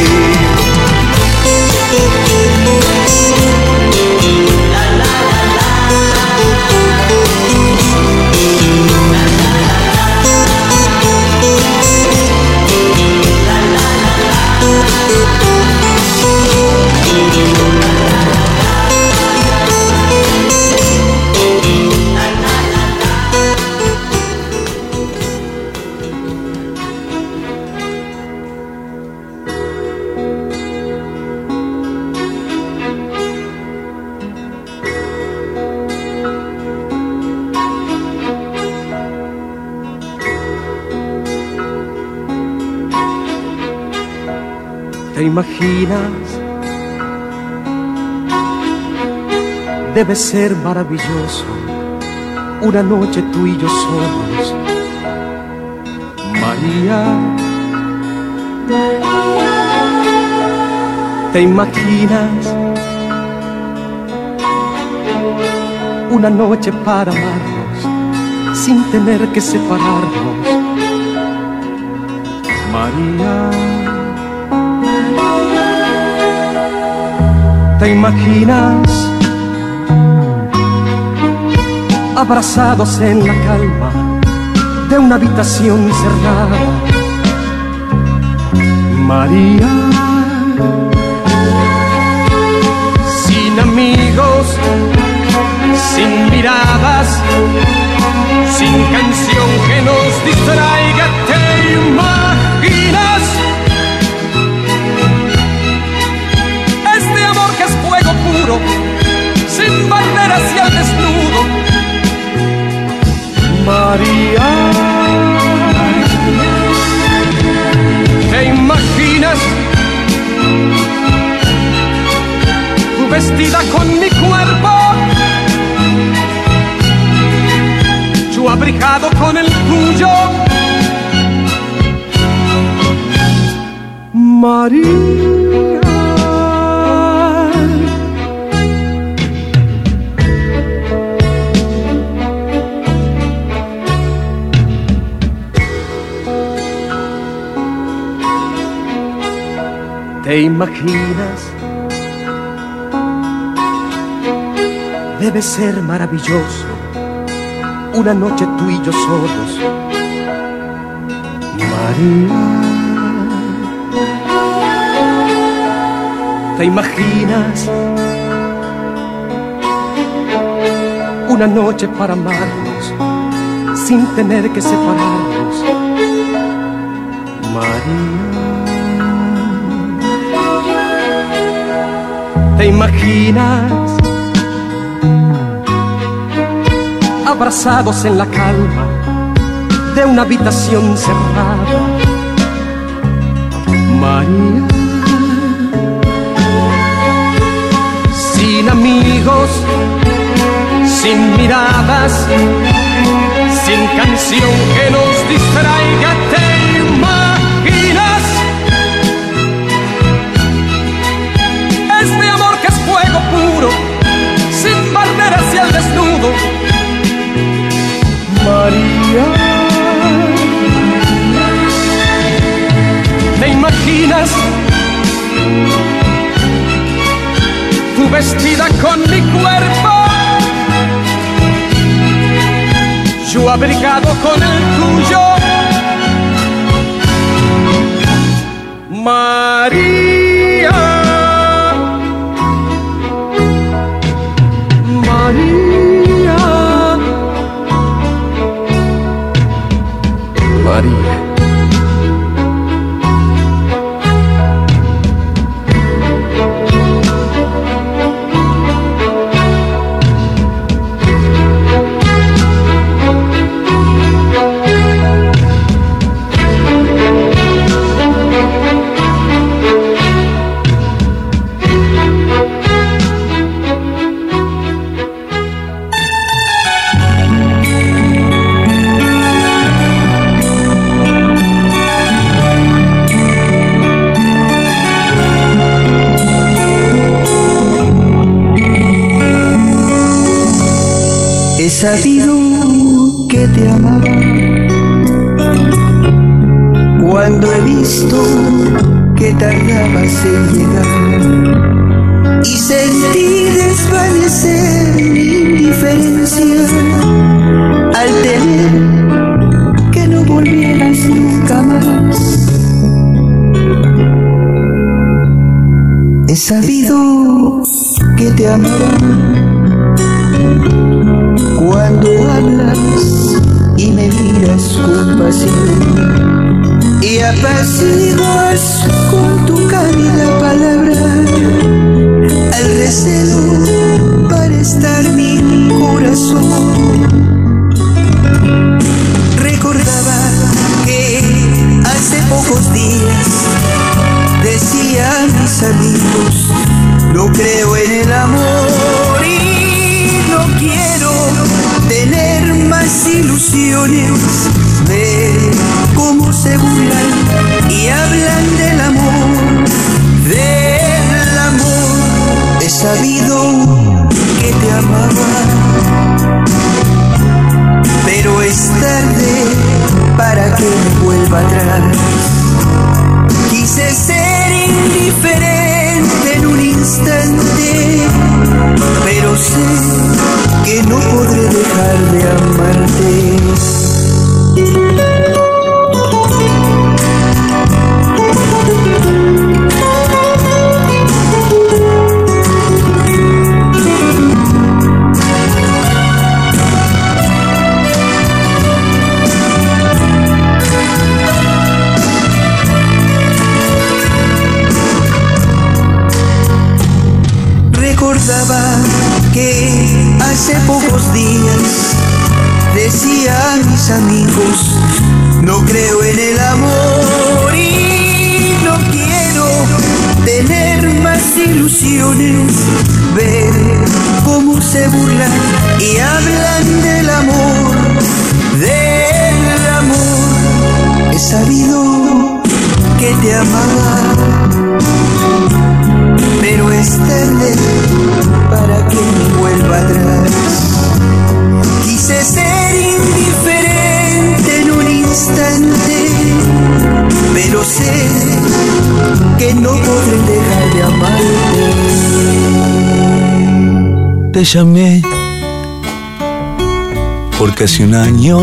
¿Te imaginas? Debe ser maravilloso una noche tú y yo solos, María. ¿Te imaginas? Una noche para amarnos sin tener que separarnos, María. ¿Te imaginas? Abrazados en la calma de una habitación cerrada, María. Sin amigos, sin miradas, sin canción que nos distraiga. ¿Te imaginas? Este amor que es fuego puro, sin barreras y al desnudo, María. ¿Te imaginas? Tú vestida con mi cuerpo, yo abrigado con el tuyo, María. ¿Te imaginas? Debe ser maravilloso una noche tú y yo solos, María. ¿Te imaginas? Una noche para amarnos sin tener que separarnos, María. ¿Te imaginas? Abrazados en la calma de una habitación cerrada, María. Sin amigos, sin miradas, sin canción que nos distraiga. ¿Te imaginas? Este amor que es fuego puro, sin barreras y al desnudo, María. ¿Te imaginas? Tú vestida con mi cuerpo, yo abrigado con el tuyo, María. María. María. He sabido que que te amaba. Cuando he visto que tardabas en llegar y sentí desvanecer mi indiferencia al temer que no volvieras nunca más. He sabido que te amaba cuando hablas y me miras con pasión y apaciguas con tu cálida palabra al recelo para estar mi corazón. Recordaba que hace pocos días decía a mis amigos, no creo en el amor y no quiero tener más ilusiones. Ver cómo se burlan y hablan del amor, del amor. He sabido que te amaba, pero es tarde para que me vuelva atrás. Quise ser indiferente en un instante, pero sé que no podré dejar de amarte. Recordaba que hace pocos días decía a mis amigos, no creo en el amor y no quiero tener más ilusiones. Ver cómo se burlan y hablan del amor, del amor. He sabido que te amaba, pero es tarde para que me vuelva atrás. Quise ser indiferente en un instante, pero sé que no podré dejar de amarte. Te llamé porque hace un año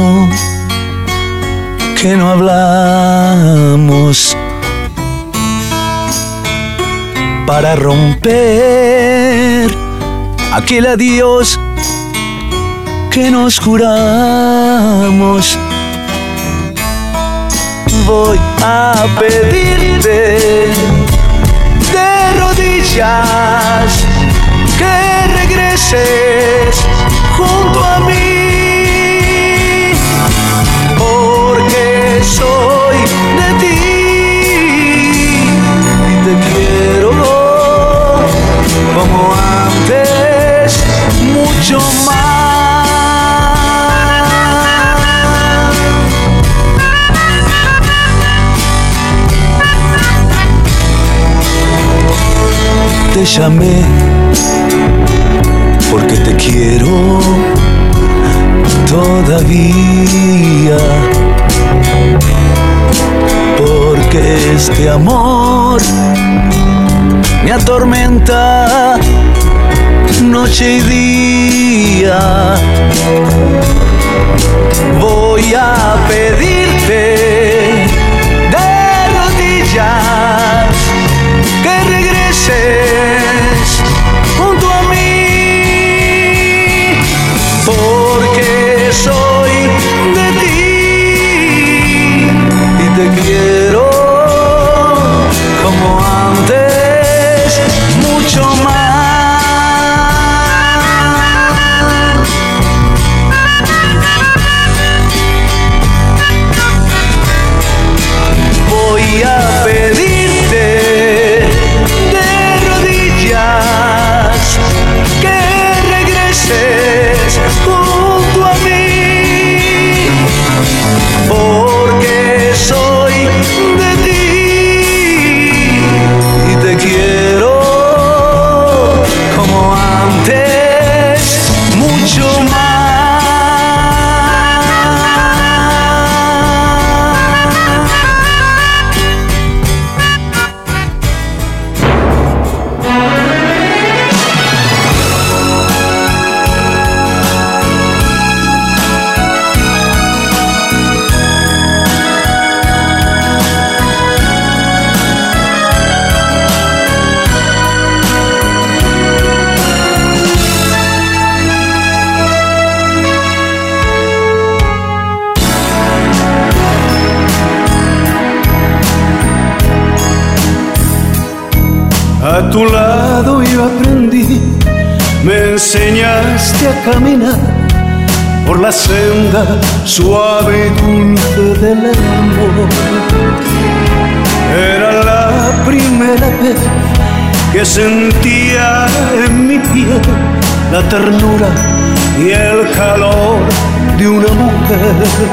que no hablamos, para romper aquel adiós que nos juramos. Voy a pedirte de rodillas que regreses junto a mí, porque soy de ti y te quiero como antes, mucho más. Te llamé porque te quiero todavía, porque este amor me atormenta noche y día. Voy a pedirte de rodillas que regreses junto a mí, porque soy de ti y te quiero como antes, mucho más. A tu lado yo aprendí, me enseñaste a caminar por la senda suave y dulce del amor. Era la primera vez que sentía en mi piel la ternura y el calor de una mujer.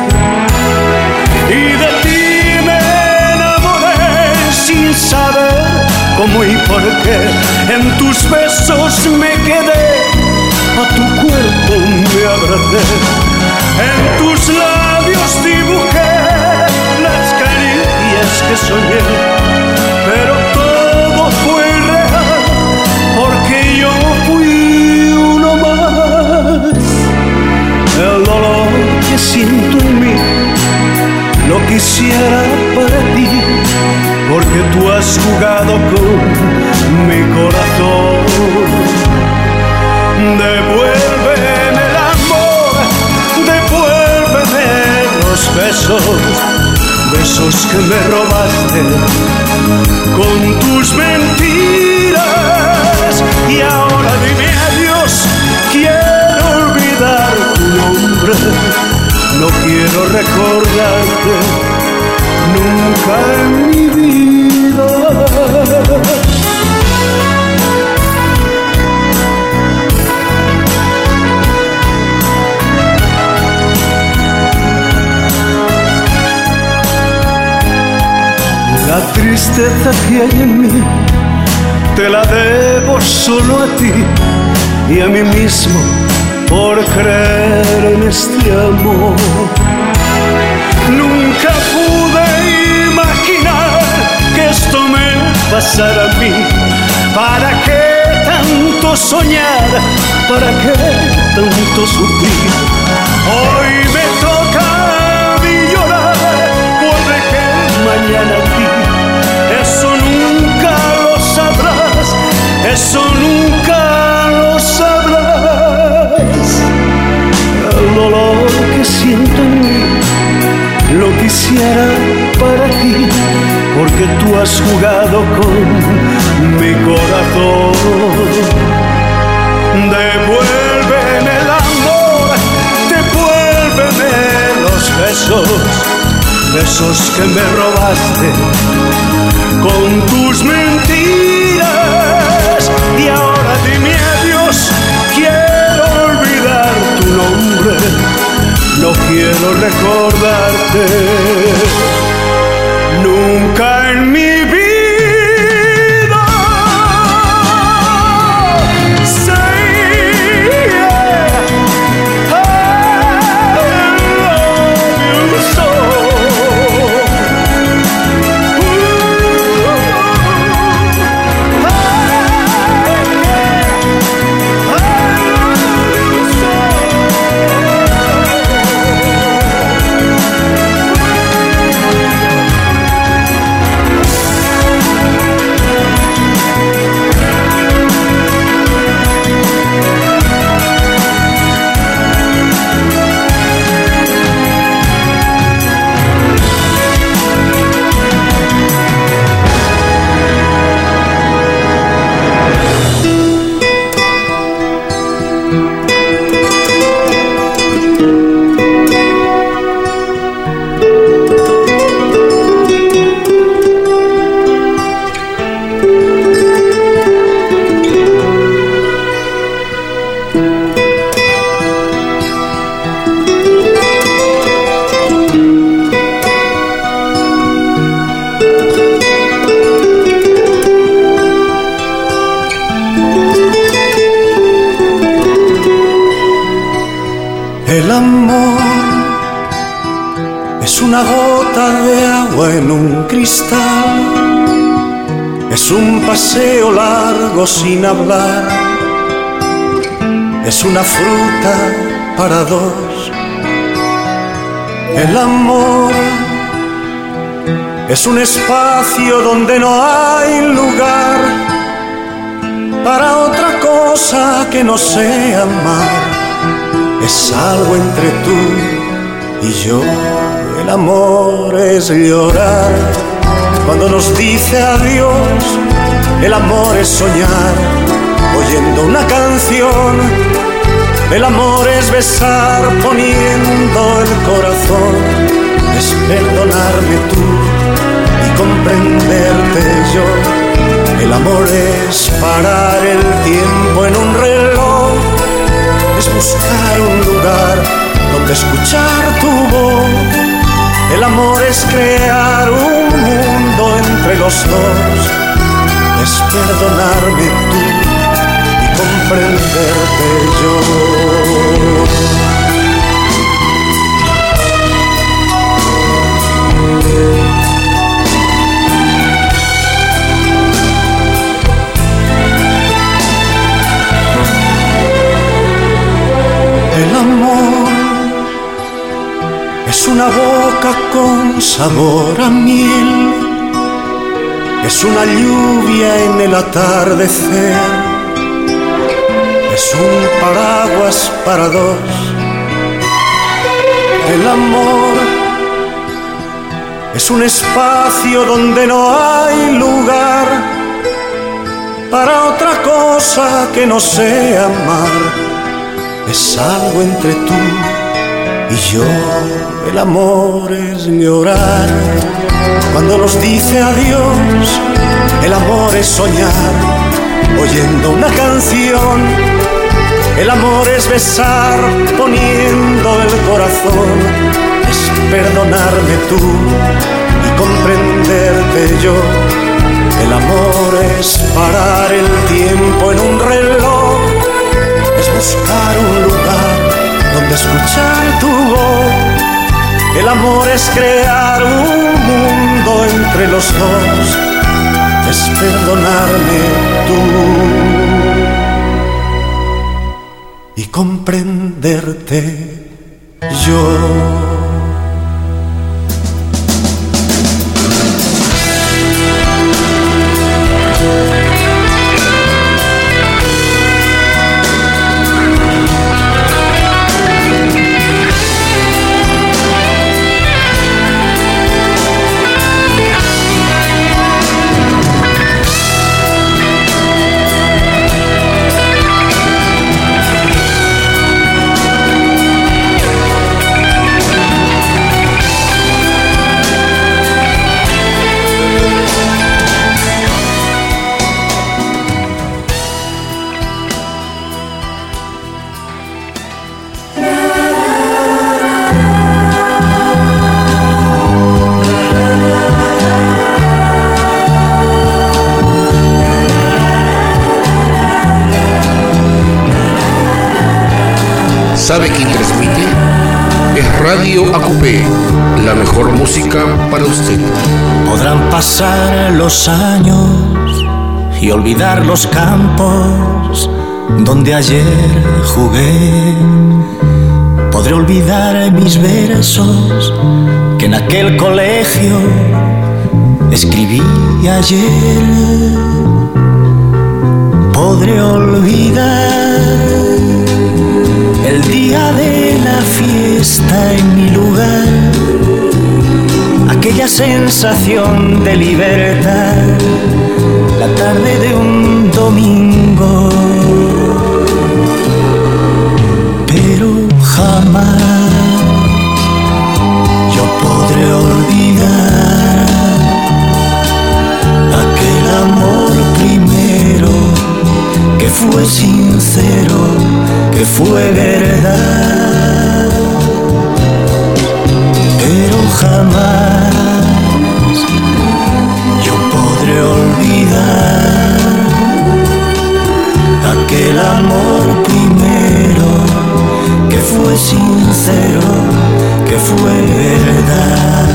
Y de ti me enamoré sin saber cómo y por qué. En tus besos me quedé, a tu cuerpo me abracé, en tus labios dibujé las caricias que soñé, pero todo fue real porque yo fui uno más. El dolor que siento en mí lo quisiera para ti, porque tú has jugado con mi corazón. Devuélveme el amor, devuélveme los besos, besos que me robaste con tus mentiras. Y ahora dime adiós, quiero olvidar tu nombre, no quiero recordarte nunca en mi vida. La tristeza que hay en mí te la debo solo a ti y a mí mismo por creer en este amor. Nunca pude imaginar que esto me pasara a mí. ¿Para qué tanto soñar? ¿Para qué tanto sufrir? Hoy me toca a mí llorar por que mañana a ti. Eso nunca lo sabrás, eso nunca lo sabrás. El dolor que siento en mí lo quisiera para ti, porque tú has jugado con mi corazón. Devuélveme el amor, devuélveme los besos, besos que me robaste con tus mentiras. Y ahora dime adiós, quiero olvidar tu nombre, no quiero recordarte nunca en mi vida. El amor es una gota de agua en un cristal, es un paseo largo sin hablar, es una fruta para dos. El amor es un espacio donde no hay lugar para otra cosa que no sea amar. Es algo entre tú y yo. El amor es llorar cuando nos dice adiós El amor es soñar oyendo una canción. El amor es besar poniendo el corazón. Es perdonarme tú y comprenderte yo. El amor es parar el tiempo en un reloj. Es buscar un lugar donde escuchar tu voz. El amor es crear un mundo entre los dos. Es perdonarme tú y comprenderte yo. El amor es una boca con sabor a miel. Es una lluvia en el atardecer. Es un paraguas para dos. El amor es un espacio donde no hay lugar para otra cosa que no sea amar. Es algo entre tú y yo. El amor es llorar cuando nos dice adiós. El amor es soñar oyendo una canción. El amor es besar poniendo el corazón. Es perdonarme tú y comprenderte yo. El amor es parar el tiempo en un reloj. Es buscar un lugar donde escuchar tu voz. El amor es crear un mundo entre los dos. Es perdonarme tú y comprenderte yo. ¿Sabe quién transmite? Es Radio ACUPE, la mejor música para usted. Podrán pasar los años y olvidar los campos donde ayer jugué. Podré olvidar mis versos que en aquel colegio escribí ayer. Podré olvidar el día de la fiesta en mi lugar, aquella sensación de libertad, la tarde de un domingo. Pero jamás yo podré olvidar aquel amor primero que fue sincero, que fue verdad. Pero jamás yo podré olvidar aquel amor primero que fue sincero, que fue verdad.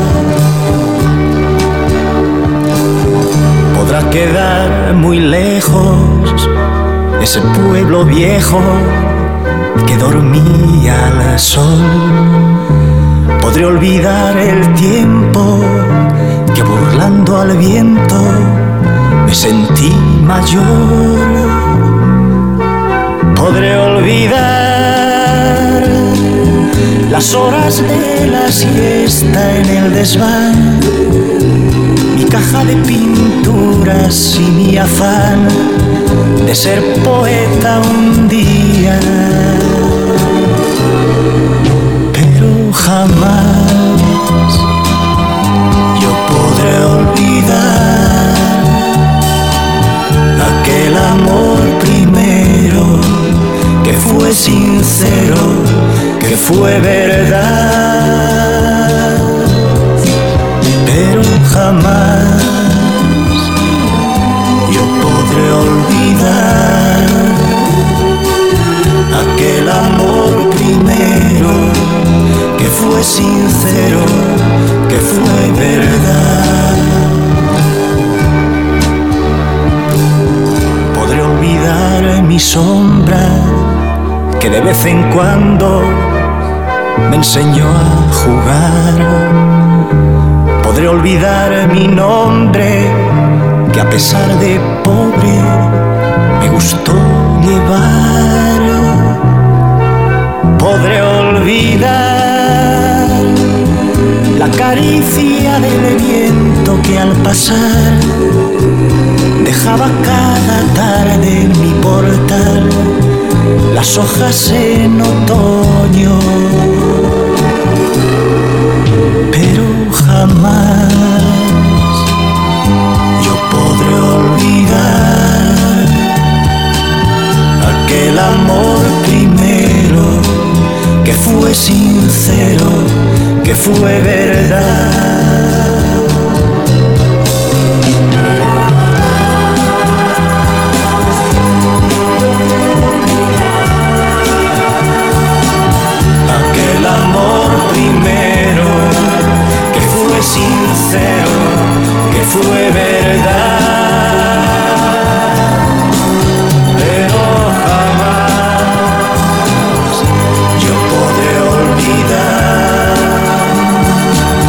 Podrá quedar muy lejos ese pueblo viejo que dormía al sol. Podré olvidar el tiempo que burlando al viento me sentí mayor. Podré olvidar las horas de la siesta en el desván, mi caja de pintura aventuras y mi afán de ser poeta un día, pero jamás yo podré olvidar aquel amor primero que fue sincero, que fue verdad, pero jamás yo podré olvidar aquel amor primero que fue sincero, que fue verdad. Podré olvidar mi sombra que de vez en cuando me enseñó a jugar. Podré olvidar mi nombre que a pesar de pobre me gustó llevar. Podré olvidar la caricia del viento que al pasar dejaba cada tarde en mi portal las hojas en otoño, pero jamás yo podré olvidar aquel amor primero que fue sincero, que fue verdad. Aquel amor primero que fue sincero, que fue verdad, pero jamás yo podré olvidar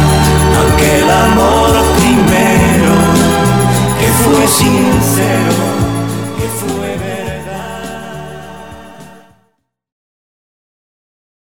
aquel amor primero que fue sincero.